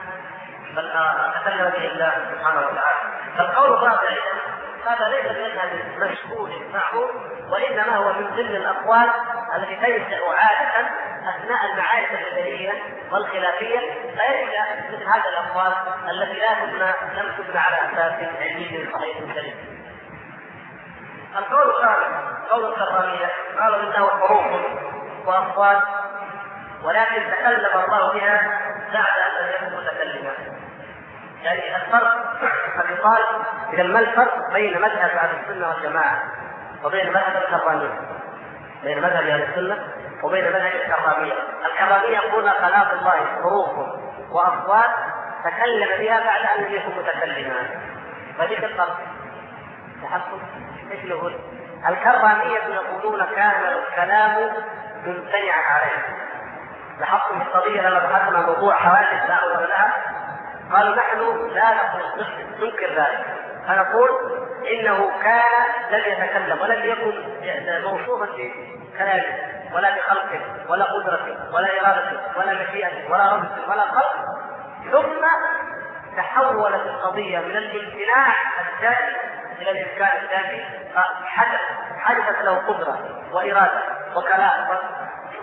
تكلم به الله سبحانه وتعالى. فالقول الرابع هذا ليس بمذهب مشهور معه، وإنما هو من ضمن الأقوال التي تنشأ عادة أثناء المعارك البشرية والخلافية، فينشأ مثل هذه الأقوال التي لم تبنى على أساس علمي صحيح سليم. القول الخامس قول الكرامية، قالوا إنه حروف وأصوات ولكن تكلم الله بها بعد أن لم يكن متكلما. يعني الفرق فيقال إذا ما الفرق بين مذهب أهل السنة والجماعة وبين مذهب الكرامية؟ بين مذهب أهل السنة وبين مذهب الكرامية. الكرامية يقولون كلام الله حروف وأصوات تكلم بها بعد أن لم يكن متكلما. فذلك الفرق تحصل ايش نقول؟ الكرامية يقولون كان الكلام ممتنعا عليه. لاحظتم القضية لما بحثنا موضوع حوادث لا أول لها، قالوا نحن لا ننكر ذلك، فنقول إنه كان لم يتكلم ولم يكن موصوفا بكلامه ولا بخلقه ولا قدرته ولا إرادته ولا مشيئته ولا رغبته ولا خلق، ثم تحولت القضية من الامتناع الذاتي إلى الإمكان الذاتي، حدثت له قدرة وإرادة وكلام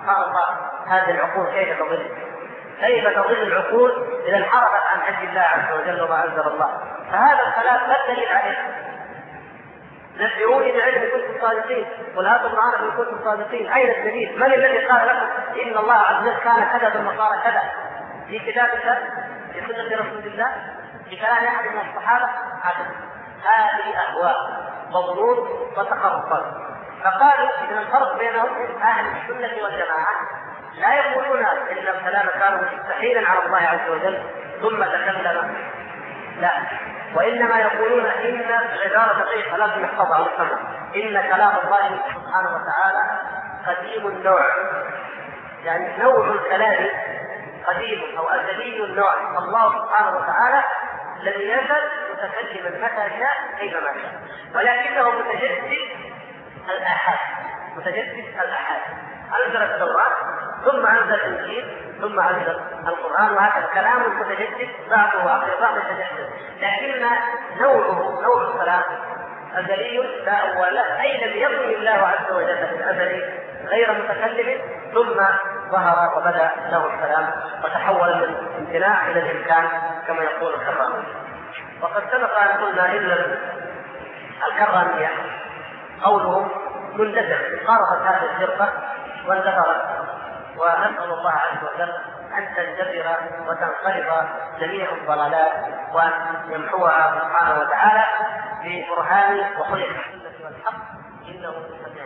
سبحان الله هذه العقول كيف تضل؟ كيف تضل العقول إذا انحرفت عن حج الله عز وجل وما أنزل الله؟ فهذا الكلام لا دليل عليه. نبئوني بعلم كنتم صادقين، قل هاتوا القرآن إن كنتم صادقين. أين الدليل؟ من الذي قال لكم إن الله عز وجل كان كذا ثم قال كذا؟ في كتاب الله؟ في سنة رسول الله؟ في كلام أحد من الصحابة؟ هذه أهواء وظنون وتخرصات. فقالوا إن الفرق بينهم أهل السنة والجماعة لا يقولون إن الكلام كان مستحيلا على الله عز وجل ثم تكلم، لا، وإنما يقولون إن العبارة دقيقة لازم نحفظها ونفهمها، إن كلام الله سبحانه وتعالى قديم النوع، يعني نوع الكلام قديم أو أزلي النوع. الله سبحانه وتعالى لم يزل متكلما متى شاء كيف ما شاء، ولكنه متجدد الآحاد، متجدد الآحاد. أنزل التوراة ثم أنزل الإنجيل ثم أنزل القرآن، وهذا الكلام متجدد بعضه عقل بعض يتجدد، لكن نوع الكلام أزلي لا أول له، أي لم يكن الله عز وجل في الأزل غير متكلم ثم ظهر وبدأ له الكلام وتحول من الامتناع إلى الإمكان كما يقول الكرامية. وقد سبق أن قلنا إن الكرامية قولهم مندثر، قاربت هذه الفرقة واندثرت، ونسأل الله عز وجل أن تنجبر وتنقلب جميع الضلالات وأن يمحوها سبحانه وتعالى ببرهان وخلق السنة والحق إنه سميع.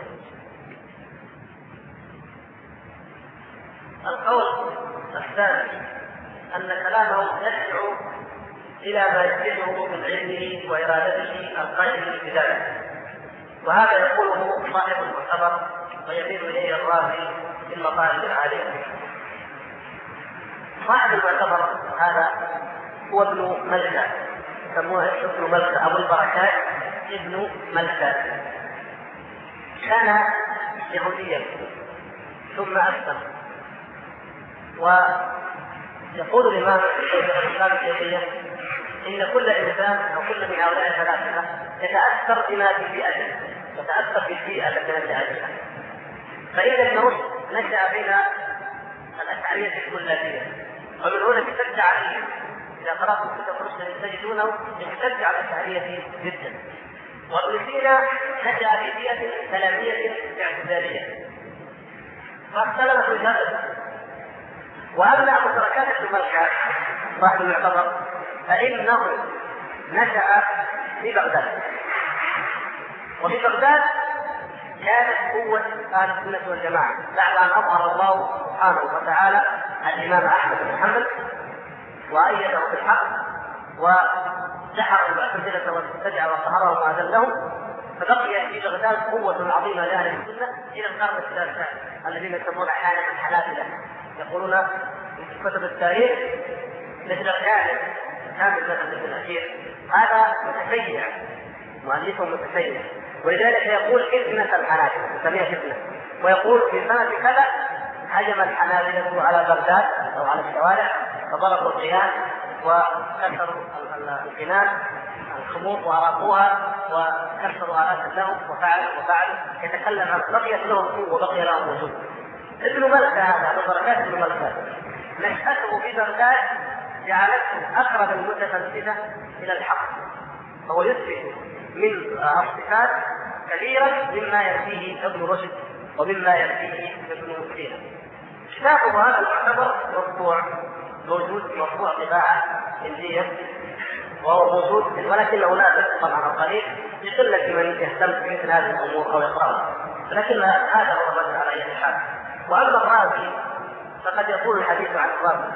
القول الثاني أن كلامه يدعو إلى ما يتبعه من علمه وإرادته القائم بذلك، وهذا يقوله صاحب المعتبر ويميل إليه الرازي في المطالب العالية. صاحب المعتبر هذا هو ابن ملكة، يسموه ابن ملكة أبو البركات ابن ملكة، كان يهوديا ثم أسلم. ويقول الإمام الإسلام الشيخية إن كل إنسان أو كل من هؤلاء الثلاثة يتأثر بما في بيئته، يتأثر بالبيئة التي نشأ فيها. فإذا ابن رشد نشأ بين الأشعرية الكلابية، ومن هنا اشتد عليه، إذا قرأتم كتاب رشد تجدونه اشتد على الأشعرية جدا. وابن سينا نشأ في بيئة سلامية اعتزالية فاختلف وجهاته. وأما أبو بركات بن ملكة صاحب المعتبر فإنه نشأ في بغداد، وفي بغداد كانت قوة أهل السنة والجماعة بعد أن أظهر الله سبحانه وتعالى الإمام أحمد بن حنبل وأيده بالحق ودحر المعتزلة والمبتدعة وقهرهم وأذلهم، فبقي في بغداد قوة عظيمة لأهل السنة إلى القرن التاسع الذين يسمون أحيانا الحنابلة، يقولون في كتب التاريخ مثل كامل مثل الأخير هذا متشيع، مؤلفه متشيع، ولذلك يقول فتنة الحنابلة، يسميها فتنة، ويقول في سنة كذا هجم الحنابلة على بغداد أو على الشوارع فضربوا القيام وكسروا القنان الخمور وأراقوها وكسروا آلات لهم وفعلوا يتكلم عن بقيت لهم قوة وبقي لهم وجود. ابن ملكة هذا أبو بركات ابن ملكة نشأته في بغداد جعلته أقرب المتفلسفة إلى الحق، فهو يثبت من الصفات كثيرا مما يأتيه ابن رشد ومما يأتيه ابن سينا. كتابه هذا المعتبر مطبوع موجود مطبوع طباعة هندية وهو موجود، ولكنه لا يحصل طبعا قليل لقلة من يهتم بمثل هذه الأمور أو يقرأها، لكن هذا هو الرد على أي حال. وأما الرازي فقد يقول الحديث عن الرازي.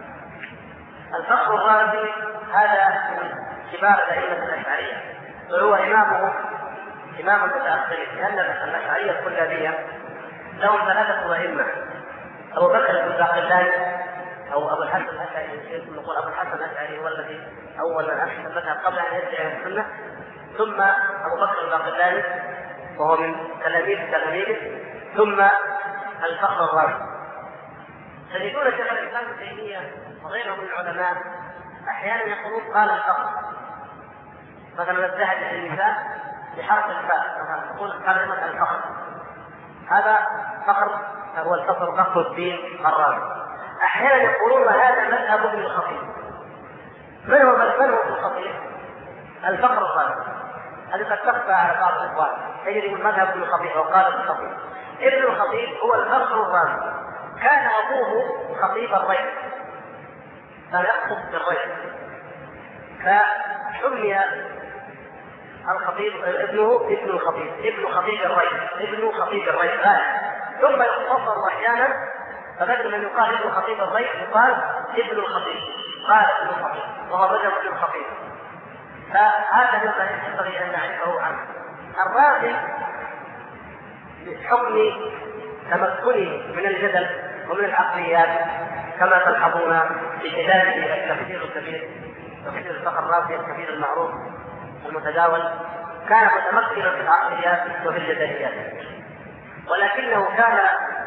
الفخر الرازي هذا من كبار الأئمة الأشعرية، وهو إمام المتأخرين، لأن الأشعرية الكلابية لهم ثلاثة أئمة: أبو بكر بن باقلاني أو أبو الحسن الأشعري، نقول أبو الحسن الأشعري هو الذي أول من أسس المذهب قبل أن يدعي السنة، ثم أبو بكر الباقلاني وهو من تلاميذه، ثم الفخر الرازي. تجدون شيخ الإسلام ابن تيمية وغيره من العلماء أحيانا يقولون قال الفخر، مثلا الذهبي في النساء بحرف الفاء، مثلا تقول كلمة الفخر، هذا فخر، هو الفخر فخر الدين الرازي. أحيانا يقولون هذا مذهب ابن الخطيب. من هو ابن الخطيب؟ الفخر الرازي الذي قد تخفى على بعض الإخوان، يجري من مذهب ابن الخطيب وقال ابن الخطيب. ابن الخطيب هو الفخر الرازي، كان أبوه خطيب الري، كان يخطب بالري، فسمي الخطيب ابنه ابن الخطيب، ابن خطيب الري، ابن خطيب الري ثم يختصر احيانا، فبدل من يقال ابن خطيب الري يقال ابن الخطيب، قال ابن الخطيب وهو رجل ابن الخطيب. فهذا مما ينبغي ان نعرفه عنه. الرازي بحكم تمكنه من الجدل ومن العقليات كما تلحظون في كتابه التفسير الكبير، تفسير الفخر الرازي الكبير المعروف المتداول، كان متمكنا في العقليات وفي الجدليات، ولكنه كان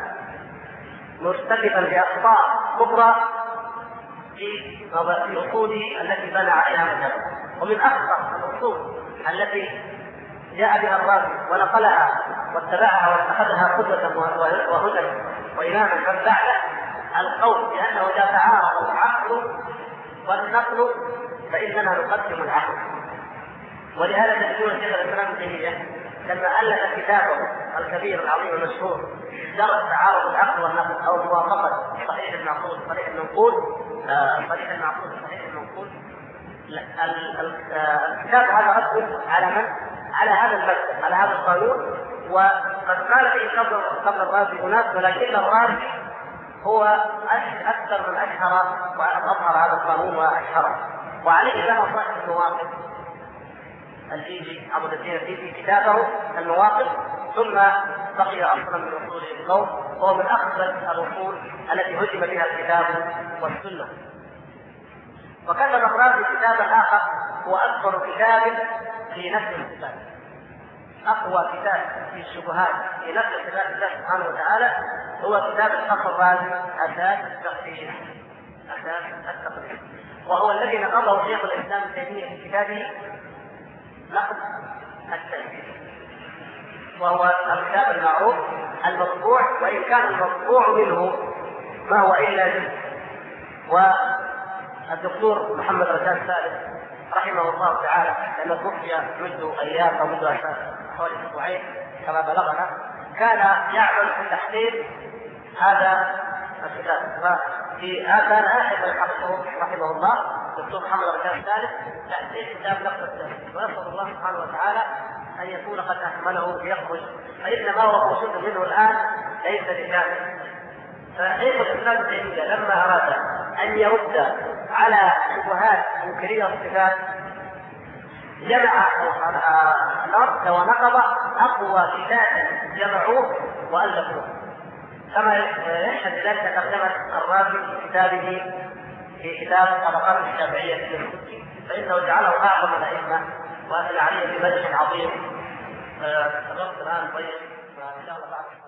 مرتكبا باخطاء كبرى في اصوله التي بنى عليها مذهبه. ومن اخطر الاصول التي جاء بها الرازي ونقلها واتبعها واتخذها قدوة وهدى وإماما من بعده القول بأنه إذا تعارض العقل والنقل فإننا نقدم العقل. ولهذا تجدون شيخ الإسلام ابن تيمية لما ألف كتابه الكبير العظيم المشهور درس تعارض العقل والنقل أو موافقة صحيح المعقول صحيح المنقول، صحيح المعقول صحيح المنقول، الكتاب هذا رد على من؟ على هذا المذهب، على هذا القانون. وقد قال فيه قبل الرازي أناس، ولكن الرازي هو أكثر من أشهر وأظهر هذا القانون وأشهره، وعليه له صاحب المواقف الفيجي عبد الدين الفيجي كتابه المواقف، ثم بقي أصلا من أصول القوم، وهو من أخبث الأصول التي هجم بها الكتاب والسنة. وكتب الرازي كتابا آخر هو أكبر كتاب في نفس الكتاب، أقوى كتاب في الشبهات في نفس كتاب الله سبحانه وتعالى، هو كتاب الفخر الرازي أساس التقدير، أساس التقدير، وهو الذي نقضه شيخ الإسلام ابن تيمية في كتابه نقد التأثير، وهو الكتاب المعروف المطبوع، وإن كان المطبوع منه ما هو إلا جزء. والدكتور محمد رشاد سالم رحمه الله تعالى لما توفي منذ أيام أو منذ حوالي أسبوعين كما بلغنا، كان يعمل في تحقيق هذا الكتاب. كان آخر من حقه رحمه الله الدكتور محمد رشاد سالم تحقيق كتاب نقد التأثير، ونسأل الله سبحانه وتعالى أن يكون قد أكمله ليخرج، فإن ما هو موجود منه الآن ليس بكامل. فشيخ الإسلام ابن تيمية لما أراد أن يرد على شبهات منكري الصفات جمع الأرض ونقض أقوى كتاب جمعوه وألفوه، كما يشهد ذلك ترجمة الرازي في كتابه في كتاب طبقات الشافعية للكتب، فإنه جعله أعظم الأئمة وأثنى عليه بمدح عظيم. الوقت الآن طيب، فإن شاء الله بعد